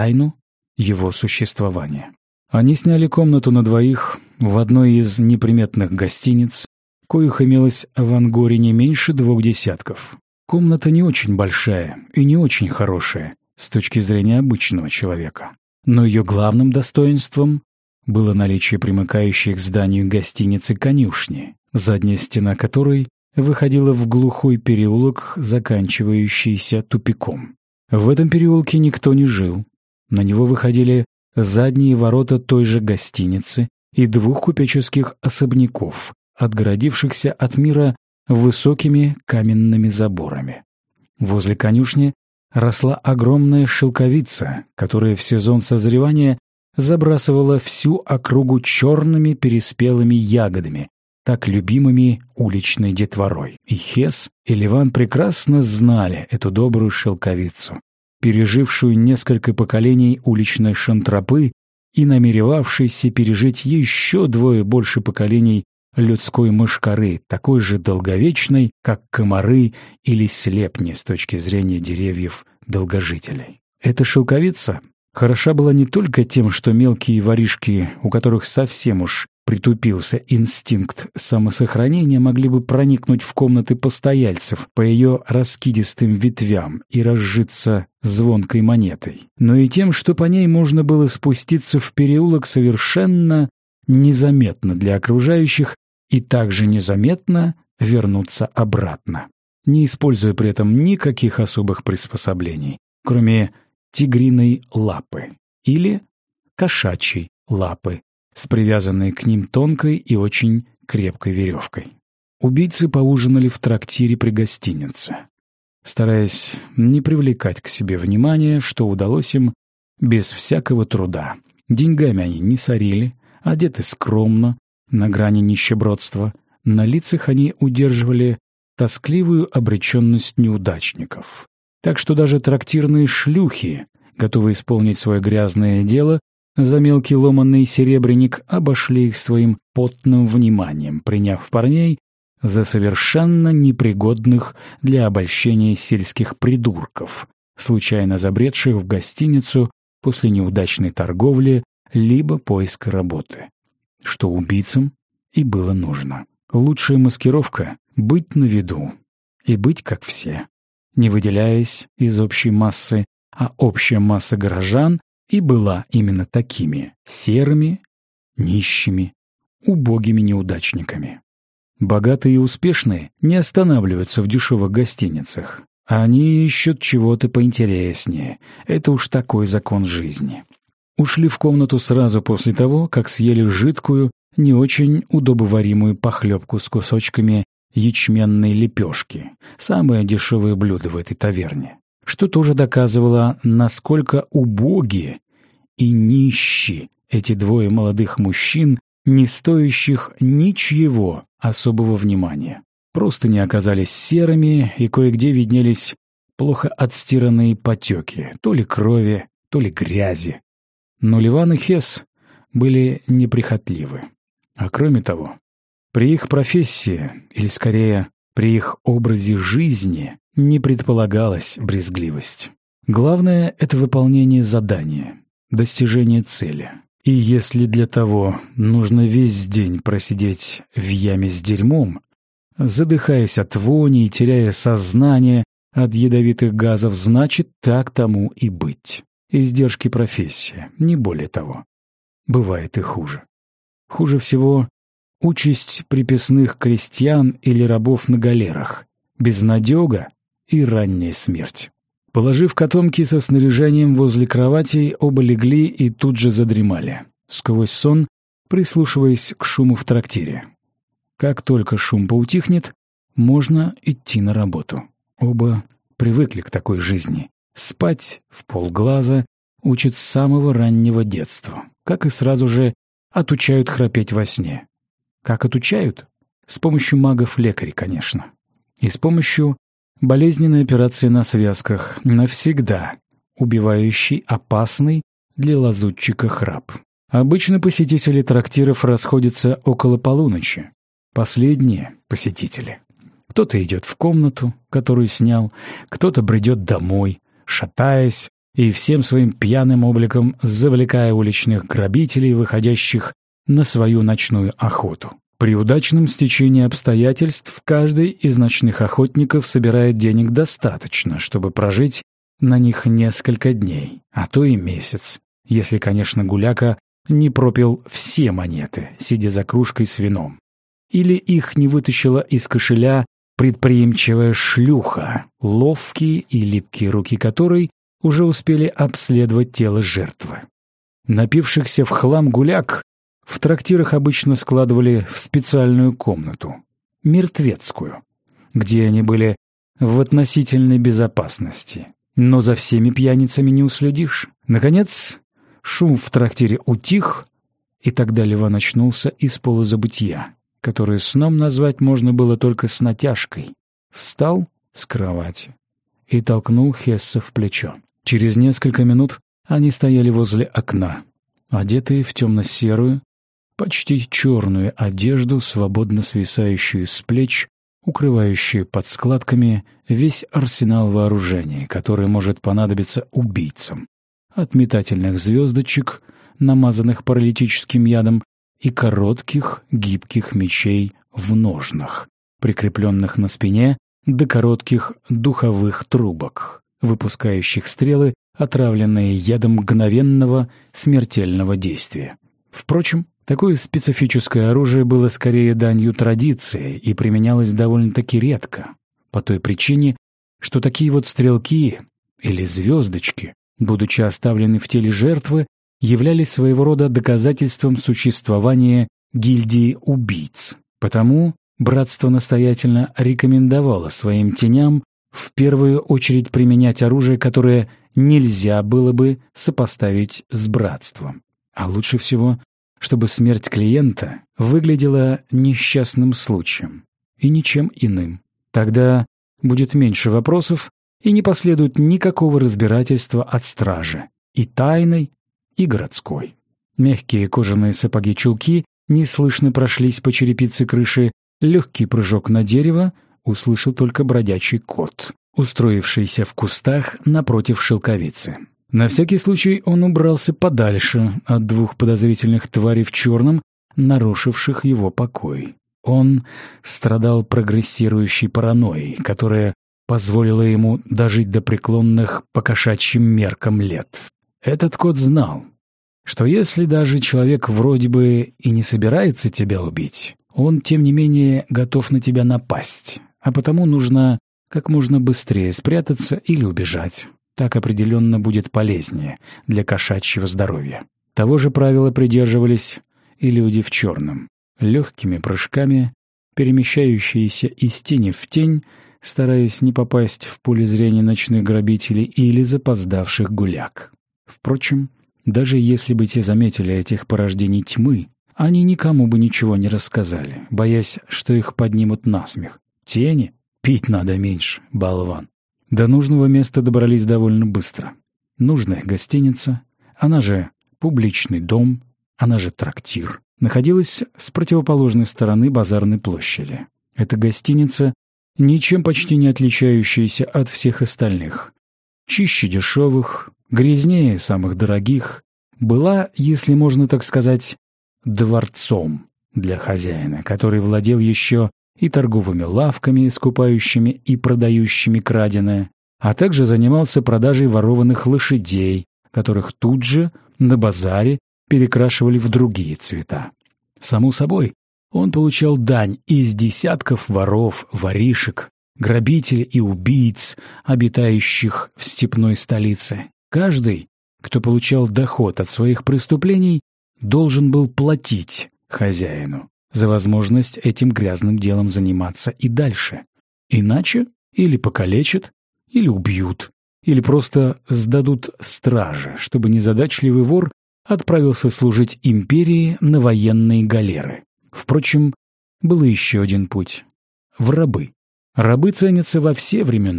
его существования. Они сняли комнату на двоих в одной из неприметных гостиниц, коих имелось в Ангоре не меньше 2 десятков. Комната не очень большая и не очень хорошая с точки зрения обычного человека, но ее главным достоинством было наличие примыкающей к зданию гостиницы конюшни, задняя стена которой выходила в глухой переулок, заканчивающийся тупиком. В этом переулке никто не жил. На него выходили задние ворота той же гостиницы и 2 купеческих особняков, отгородившихся от мира высокими каменными заборами. Возле конюшни росла огромная шелковица, которая в сезон созревания забрасывала всю округу черными переспелыми ягодами, так любимыми уличной детворой. И Хесс, и Ливан прекрасно знали эту добрую шелковицу, пережившую несколько поколений уличной шантропы и намеревавшейся пережить еще 2 больше поколений людской мошкары, такой же долговечной, как комары или слепни с точки зрения деревьев-долгожителей. Эта шелковица хороша была не только тем, что мелкие воришки, у которых совсем уж притупился инстинкт самосохранения, могли бы проникнуть в комнаты постояльцев по ее раскидистым ветвям и разжиться звонкой монетой, но и тем, что по ней можно было спуститься в переулок совершенно незаметно для окружающих и также незаметно вернуться обратно, не используя при этом никаких особых приспособлений, кроме тигриной лапы или кошачьей лапы с привязанной к ним тонкой и очень крепкой веревкой. Убийцы поужинали в трактире при гостинице, стараясь не привлекать к себе внимания, что удалось им без всякого труда. Деньгами они не сорили, одеты скромно, на грани нищебродства, на лицах они удерживали тоскливую обреченность неудачников. Так что даже трактирные шлюхи, готовые исполнить свое грязное дело за мелкий ломаный серебряник, обошли их своим потным вниманием, приняв парней за совершенно непригодных для обольщения сельских придурков, случайно забредших в гостиницу после неудачной торговли либо поиска работы, что убийцам и было нужно. Лучшая маскировка — быть на виду и быть как все, не выделяясь из общей массы, а общая масса горожан и была именно такими — серыми, нищими, убогими неудачниками. Богатые и успешные не останавливаются в дешевых гостиницах. Они ищут чего-то поинтереснее. Это уж такой закон жизни. Ушли в комнату сразу после того, как съели жидкую, не очень удобоваримую похлебку с кусочками ячменной лепешки, самое дешевое блюдо в этой таверне, что тоже доказывало, насколько убогие и нищи эти 2 молодых мужчин, не стоящих ничьего особого внимания. Просто не оказались серыми, и кое-где виднелись плохо отстиранные потеки, то ли крови, то ли грязи. Но Ливан и Хесс были неприхотливы. А кроме того, при их профессии, или скорее при их образе жизни, не предполагалась брезгливость. Главное — это выполнение задания, достижение цели. И если для того нужно весь день просидеть в яме с дерьмом, задыхаясь от вони и теряя сознание от ядовитых газов, значит, так тому и быть. Издержки профессии, не более того. Бывает и хуже. Хуже всего участь приписных крестьян или рабов на галерах, безнадега и ранняя смерть. Положив котомки со снаряжением возле кроватей, оба легли и тут же задремали, сквозь сон прислушиваясь к шуму в трактире. Как только шум поутихнет, можно идти на работу. Оба привыкли к такой жизни. Спать вполглаза учат с самого раннего детства, как и сразу же отучают храпеть во сне. Как отучают? С помощью магов-лекарей, конечно. И с помощью болезненной операции на связках, навсегда убивающий опасный для лазутчика храп. Обычно посетители трактиров расходятся около полуночи. Последние посетители. Кто-то идет в комнату, которую снял, кто-то бредет домой, шатаясь и всем своим пьяным обликом завлекая уличных грабителей, выходящих на свою ночную охоту. При удачном стечении обстоятельств каждый из ночных охотников собирает денег достаточно, чтобы прожить на них несколько дней, а то и месяц, если, конечно, гуляка не пропил все монеты, сидя за кружкой с вином. Или их не вытащила из кошеля предприимчивая шлюха, ловкие и липкие руки которой уже успели обследовать тело жертвы. Напившихся в хлам гуляк в трактирах обычно складывали в специальную комнату, мертвецкую, где они были в относительной безопасности. Но за всеми пьяницами не уследишь. Наконец, шум в трактире утих, и тогда Ливан очнулся из полузабытия, которое сном назвать можно было только с натяжкой. Встал с кровати и толкнул Хесса в плечо. Через несколько минут они стояли возле окна, одетые в темно-серую, почти черную одежду, свободно свисающую с плеч, укрывающую под складками весь арсенал вооружения, который может понадобиться убийцам. От метательных звездочек, намазанных паралитическим ядом, и коротких гибких мечей в ножнах, прикрепленных на спине, до коротких духовых трубок, выпускающих стрелы, отравленные ядом мгновенного смертельного действия. Впрочем, такое специфическое оружие было скорее данью традиции и применялось довольно-таки редко, по той причине, что такие вот стрелки или звездочки, будучи оставлены в теле жертвы, являлись своего рода доказательством существования гильдии убийц. Потому братство настоятельно рекомендовало своим теням в первую очередь применять оружие, которое нельзя было бы сопоставить с братством. А лучше всего, чтобы смерть клиента выглядела несчастным случаем и ничем иным. Тогда будет меньше вопросов и не последует никакого разбирательства от стражи, и тайной, и городской. Мягкие кожаные сапоги-чулки неслышно прошлись по черепице крыши, легкий прыжок на дерево услышал только бродячий кот, устроившийся в кустах напротив шелковицы. На всякий случай он убрался подальше от двух подозрительных тварей в черном, нарушивших его покой. Он страдал прогрессирующей паранойей, которая позволила ему дожить до преклонных по кошачьим меркам лет. Этот кот знал, что если даже человек вроде бы и не собирается тебя убить, он, тем не менее, готов на тебя напасть, а потому нужно как можно быстрее спрятаться или убежать. Так определенно будет полезнее для кошачьего здоровья. Того же правила придерживались и люди в черном, легкими прыжками, перемещающиеся из тени в тень, стараясь не попасть в поле зрения ночных грабителей или запоздавших гуляк. Впрочем, даже если бы те заметили этих порождений тьмы, они никому бы ничего не рассказали, боясь, что их поднимут насмех. Тени? Пить надо меньше, болван. До нужного места добрались довольно быстро. Нужная гостиница, она же публичный дом, она же трактир, находилась с противоположной стороны базарной площади. Эта гостиница, ничем почти не отличающаяся от всех остальных, чище дешевых, грязнее самых дорогих, была, если можно так сказать, дворцом для хозяина, который владел еще и торговыми лавками, скупающими и продающими краденое, а также занимался продажей ворованных лошадей, которых тут же на базаре перекрашивали в другие цвета. Само собой, он получал дань из десятков воров, воришек, грабителей и убийц, обитающих в степной столице. Каждый, кто получал доход от своих преступлений, должен был платить хозяину за возможность этим грязным делом заниматься и дальше. Иначе или покалечат, или убьют, или просто сдадут страже, чтобы незадачливый вор отправился служить империи на военные галеры. Впрочем, был еще один путь — в рабы. Рабы ценятся во все времена,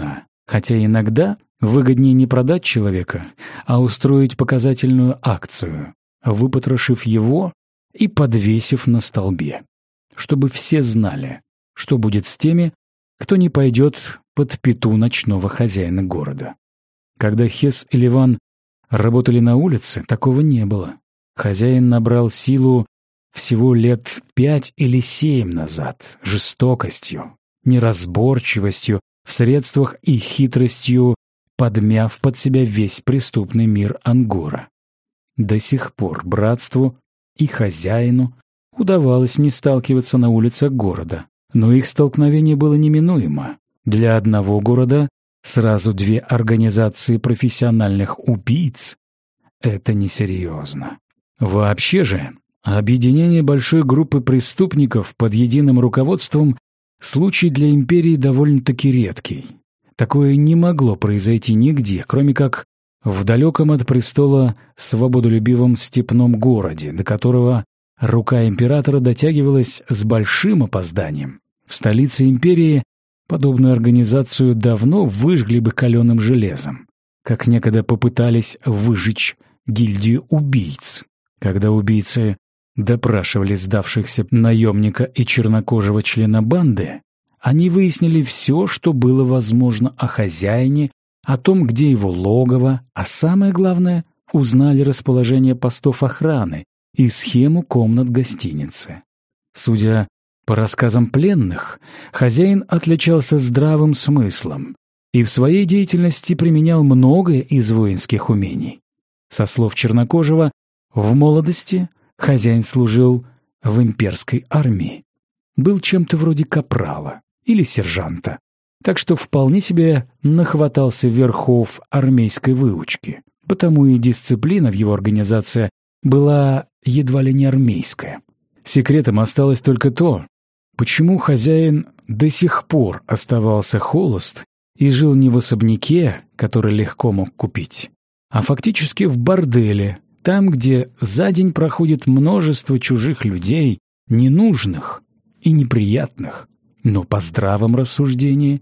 Хотя иногда выгоднее не продать человека, а устроить показательную акцию, выпотрошив его и подвесив на столбе, чтобы все знали, что будет с теми, кто не пойдет под пяту ночного хозяина города. Когда Хес и Ливан работали на улице, такого не было. Хозяин набрал силу всего лет 5 или 7 назад, жестокостью, неразборчивостью в средствах и хитростью, подмяв под себя весь преступный мир Ангора. До сих пор братству и хозяину удавалось не сталкиваться на улицах города, но их столкновение было неминуемо. Для одного города сразу 2 организации профессиональных убийц — это несерьезно. Вообще же, объединение большой группы преступников под единым руководством — случай для империи довольно-таки редкий. Такое не могло произойти нигде, кроме как в далеком от престола свободолюбивом степном городе, до которого рука императора дотягивалась с большим опозданием. В столице империи подобную организацию давно выжгли бы каленым железом, как некогда попытались выжечь гильдию убийц. Когда убийцы допрашивали сдавшихся наемника и чернокожего члена банды, они выяснили все, что было возможно о хозяине, о том, где его логово, а самое главное, узнали расположение постов охраны и схему комнат гостиницы. Судя по рассказам пленных, хозяин отличался здравым смыслом и в своей деятельности применял многое из воинских умений. Со слов чернокожего, в молодости хозяин служил в имперской армии, был чем-то вроде капрала или сержанта, так что вполне себе нахватался верхов армейской выучки, потому и дисциплина в его организации была едва ли не армейская. Секретом осталось только то, почему хозяин до сих пор оставался холост и жил не в особняке, который легко мог купить, а фактически в борделе, там, где за день проходит множество чужих людей, ненужных и неприятных. Но по здравом рассуждении,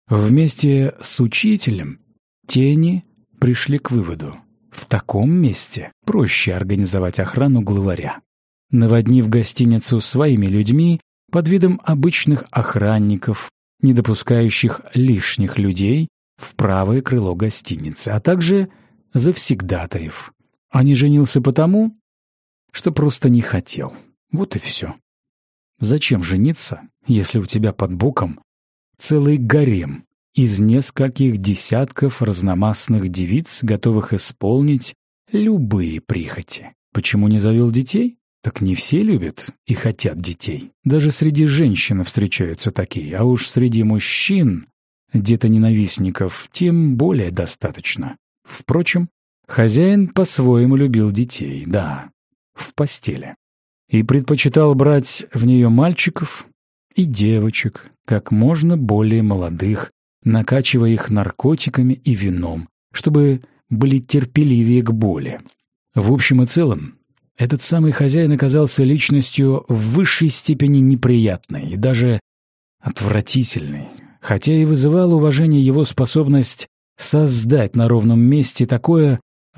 вместе с учителем, тени пришли к выводу: в таком месте проще организовать охрану главаря. Наводнив гостиницу своими людьми под видом обычных охранников, не допускающих лишних людей в правое крыло гостиницы, а также завсегдатаев. А не женился потому, что просто не хотел. Вот и все. Зачем жениться, если у тебя под боком целый гарем из нескольких десятков разномастных девиц, готовых исполнить любые прихоти? Почему не завел детей? Так не все любят и хотят детей. Даже среди женщин встречаются такие, а уж среди мужчин, детоненавистников, тем более достаточно. Впрочем, хозяин по-своему любил детей, да, в постели. И предпочитал брать в нее мальчиков и девочек, как можно более молодых, накачивая их наркотиками и вином, чтобы были терпеливее к боли. В общем и целом, этот самый хозяин оказался личностью в высшей степени неприятной и даже отвратительной, хотя и вызывала уважение его способность создать на ровном месте такое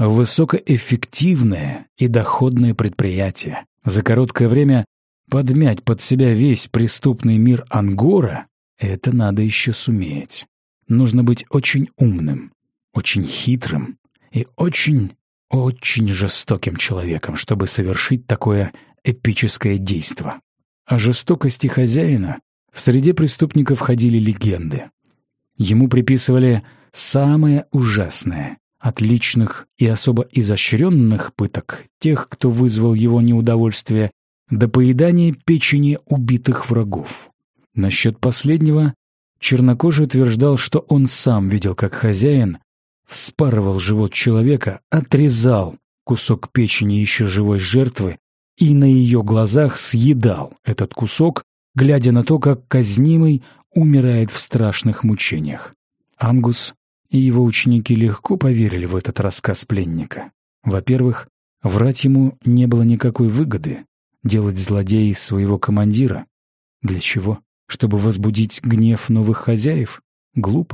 высокоэффективное и доходное предприятие. За короткое время подмять под себя весь преступный мир Ангора — это надо еще суметь. Нужно быть очень умным, очень хитрым и очень жестоким человеком, чтобы совершить такое эпическое действо. О жестокости хозяина в среде преступников ходили легенды. Ему приписывали самое ужасное, от личных и особо изощренных пыток тех, кто вызвал его неудовольствие, до поедания печени убитых врагов. Насчет последнего чернокожий утверждал, что он сам видел, как хозяин вспарывал живот человека, отрезал кусок печени еще живой жертвы и на ее глазах съедал этот кусок, глядя на то, как казнимый умирает в страшных мучениях. Ангус и его ученики легко поверили в этот рассказ пленника. Во-первых, врать ему не было никакой выгоды. Делать злодея из своего командира. Для чего? Чтобы возбудить гнев новых хозяев? Глупо.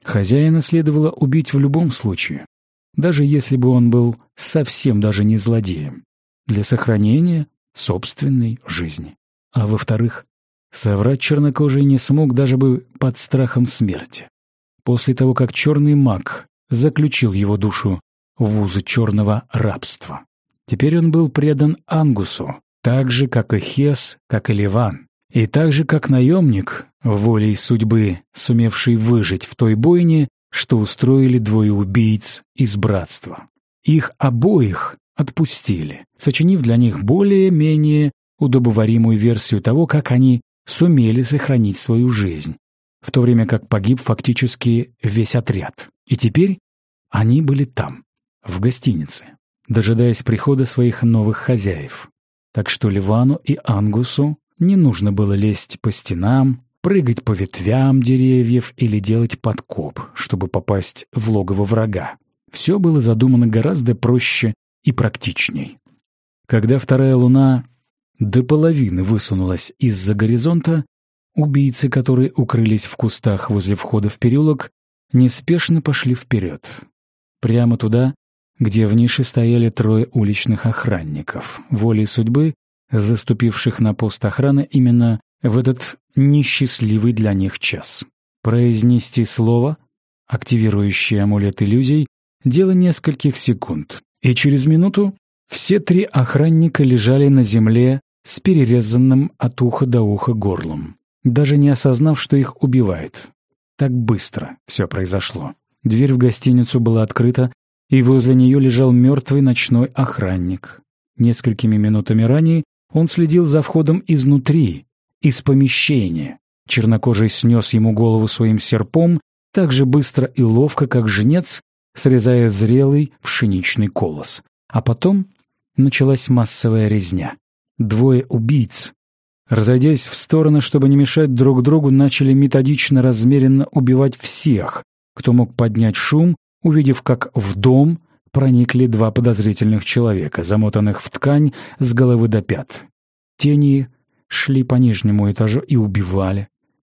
Хозяина следовало убить в любом случае, даже если бы он был совсем даже не злодеем, для сохранения собственной жизни. А во-вторых, соврать чернокожий не смог даже бы под страхом смерти. После того, как черный маг заключил его душу в узы черного рабства. Теперь он был предан Ангусу, так же, как и Хес, как и Ливан, и так же, как наемник, волей судьбы, сумевший выжить в той бойне, что устроили двое убийц из братства. Их обоих отпустили, сочинив для них более-менее удобоваримую версию того, как они сумели сохранить свою жизнь, в то время как погиб фактически весь отряд. И теперь они были там, в гостинице, дожидаясь прихода своих новых хозяев. Так что Ливану и Ангусу не нужно было лезть по стенам, прыгать по ветвям деревьев или делать подкоп, чтобы попасть в логово врага. Все было задумано гораздо проще и практичней. Когда вторая луна до половины высунулась из-за горизонта, убийцы, которые укрылись в кустах возле входа в переулок, неспешно пошли вперед. Прямо туда, где в нише стояли трое уличных охранников, волей судьбы, заступивших на пост охраны именно в этот несчастливый для них час. Произнести слово, активирующее амулет иллюзий, дело нескольких секунд, и через минуту все три охранника лежали на земле с перерезанным от уха до уха горлом, даже не осознав, что их убивает. Так быстро все произошло. Дверь в гостиницу была открыта, и возле нее лежал мертвый ночной охранник. Несколькими минутами ранее он следил за входом изнутри, из помещения. Чернокожий снес ему голову своим серпом так же быстро и ловко, как жнец срезает зрелый пшеничный колос. А потом началась массовая резня. Двое убийц, разойдясь в стороны, чтобы не мешать друг другу, начали методично, размеренно убивать всех, кто мог поднять шум, увидев, как в дом проникли два подозрительных человека, замотанных в ткань с головы до пят. Тени шли по нижнему этажу и убивали,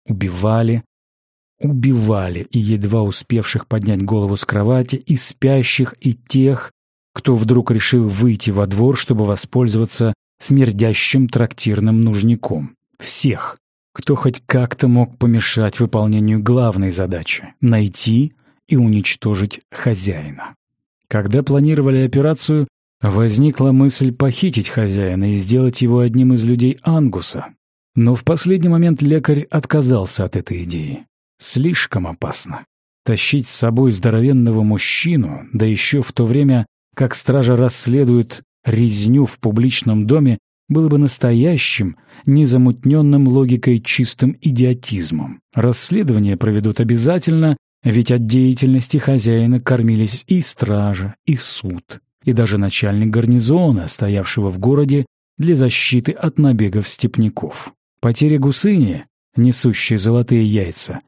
и едва успевших поднять голову с кровати, и спящих, и тех, кто вдруг решил выйти во двор, чтобы воспользоваться смердящим трактирным нужником. Всех, кто хоть как-то мог помешать выполнению главной задачи — найти и уничтожить хозяина. Когда планировали операцию, возникла мысль похитить хозяина и сделать его одним из людей Ангуса. Но в последний момент лекарь отказался от этой идеи. Слишком опасно. Тащить с собой здоровенного мужчину, да еще в то время, как стража расследует резню в публичном доме, было бы настоящим, незамутненным логикой чистым идиотизмом. Расследование проведут обязательно, ведь от деятельности хозяина кормились и стража, и суд, и даже начальник гарнизона, стоявшего в городе для защиты от набегов степняков. Потеря гусыни, несущей золотые яйца,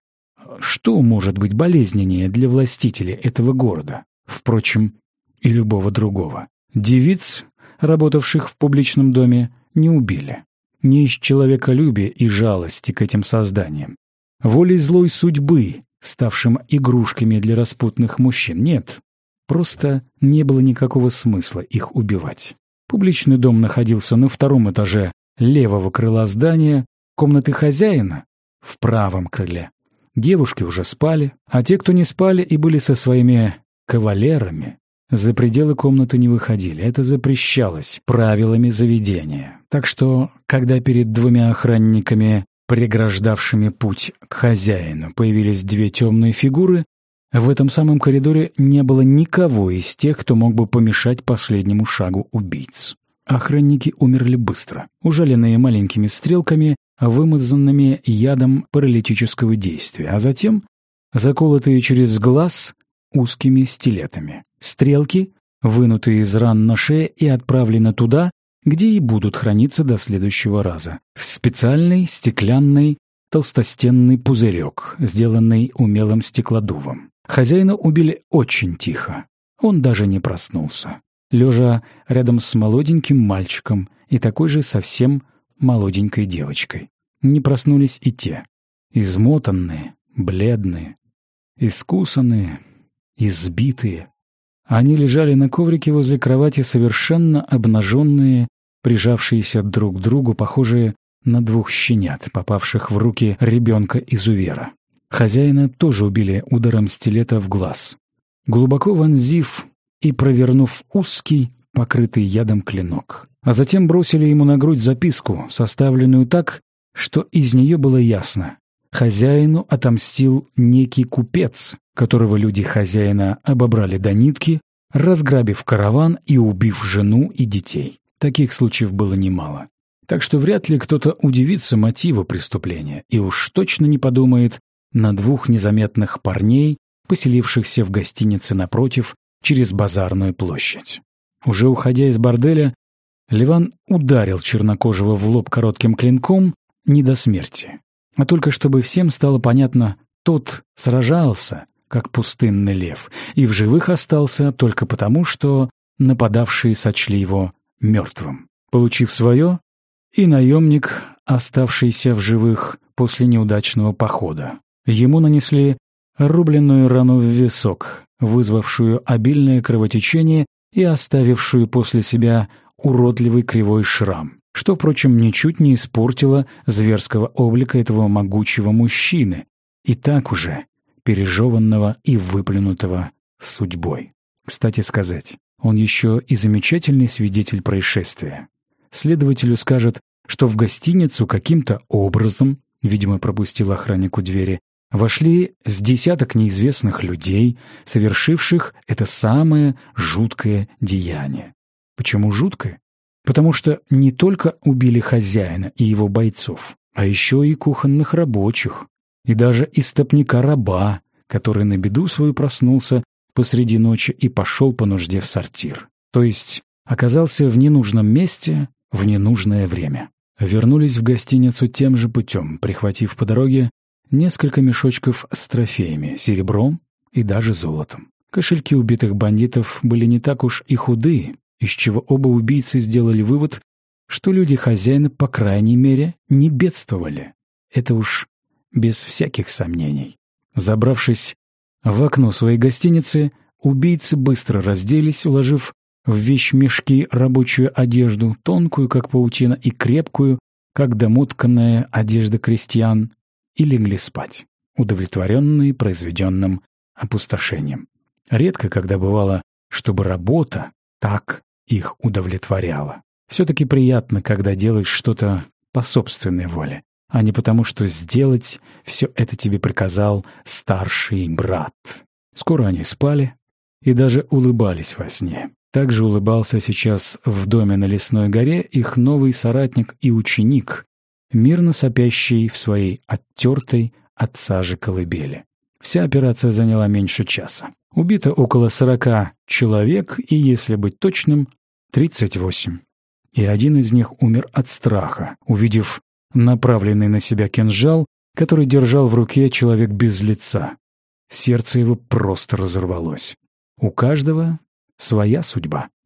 что может быть болезненнее для властителей этого города, впрочем, и любого другого? Девиц, работавших в публичном доме, не убили. Не из человеколюбия и жалости к этим созданиям. Волей злой судьбы, ставшим игрушками для распутных мужчин, нет. Просто не было никакого смысла их убивать. Публичный дом находился на втором этаже левого крыла здания, комнаты хозяина — в правом крыле. Девушки уже спали, а те, кто не спали и были со своими кавалерами, за пределы комнаты не выходили. Это запрещалось правилами заведения. Так что, когда перед двумя охранниками, преграждавшими путь к хозяину, появились две темные фигуры, в этом самом коридоре не было никого из тех, кто мог бы помешать последнему шагу убийц. Охранники умерли быстро, ужаленные маленькими стрелками, вымазанными ядом паралитического действия, а затем заколотые через глаз узкими стилетами. Стрелки, вынутые из ран на шее и отправлены туда, где и будут храниться до следующего раза. В специальный стеклянный толстостенный пузырек, сделанный умелым стеклодувом. Хозяина убили очень тихо. Он даже не проснулся, лежа рядом с молоденьким мальчиком и такой же совсем молоденькой девочкой. Не проснулись и те, измотанные, бледные. искусанные, избитые. Они лежали на коврике возле кровати, совершенно обнаженные, прижавшиеся друг к другу, похожие на двух щенят, попавших в руки ребенка-изувера. Хозяина тоже убили ударом стилета в глаз, глубоко вонзив и провернув узкий, покрытый ядом клинок. А затем бросили ему на грудь записку, составленную так, что из нее было ясно: хозяину отомстил некий купец, которого люди хозяина обобрали до нитки, разграбив караван и убив жену и детей. Таких случаев было немало. Так что вряд ли кто-то удивится мотиву преступления и уж точно не подумает на двух незаметных парней, поселившихся в гостинице напротив, через базарную площадь. Уже уходя из борделя, Леван ударил чернокожего в лоб коротким клинком не до смерти, а только чтобы всем стало понятно, тот сражался, как пустынный лев, и в живых остался только потому, что нападавшие сочли его мертвым. Получив свое, и наемник, оставшийся в живых после неудачного похода. Ему нанесли рубленную рану в висок, вызвавшую обильное кровотечение и оставившую после себя уродливый кривой шрам, что, впрочем, ничуть не испортило зверского облика этого могучего мужчины, и так уже пережеванного и выплюнутого судьбой. Кстати сказать, он еще и замечательный свидетель происшествия. Следователю скажет, что в гостиницу каким-то образом, видимо, пропустил охранник у двери, вошли с десяток неизвестных людей, совершивших это самое жуткое деяние. Почему жуткое? Потому что не только убили хозяина и его бойцов, а еще и кухонных рабочих, и даже истопника-раба, который на беду свою проснулся посреди ночи и пошел по нужде в сортир. То есть оказался в ненужном месте в ненужное время. Вернулись в гостиницу тем же путем, прихватив по дороге несколько мешочков с трофеями, серебром и даже золотом. Кошельки убитых бандитов были не так уж и худые, из чего оба убийцы сделали вывод, что люди хозяина, по крайней мере, не бедствовали. Это уж без всяких сомнений. Забравшись в окно своей гостиницы, убийцы быстро разделись, уложив в вещмешки рабочую одежду, тонкую, как паутина, и крепкую, как домотканная одежда крестьян, и легли спать, удовлетворенные произведенным опустошением. Редко когда бывало, чтобы работа так их удовлетворяла. Все-таки приятно, когда делаешь что-то по собственной воле, а не потому, что сделать все это тебе приказал старший брат. Скоро они спали и даже улыбались во сне. Также улыбался сейчас в доме на Лесной горе их новый соратник и ученик, мирно сопящий в своей оттертой от сажи колыбели. Вся операция заняла меньше часа. Убито около 40 человек и, если быть точным, 38. И один из них умер от страха, увидев направленный на себя кинжал, который держал в руке человек без лица. Сердце его просто разорвалось. У каждого своя судьба.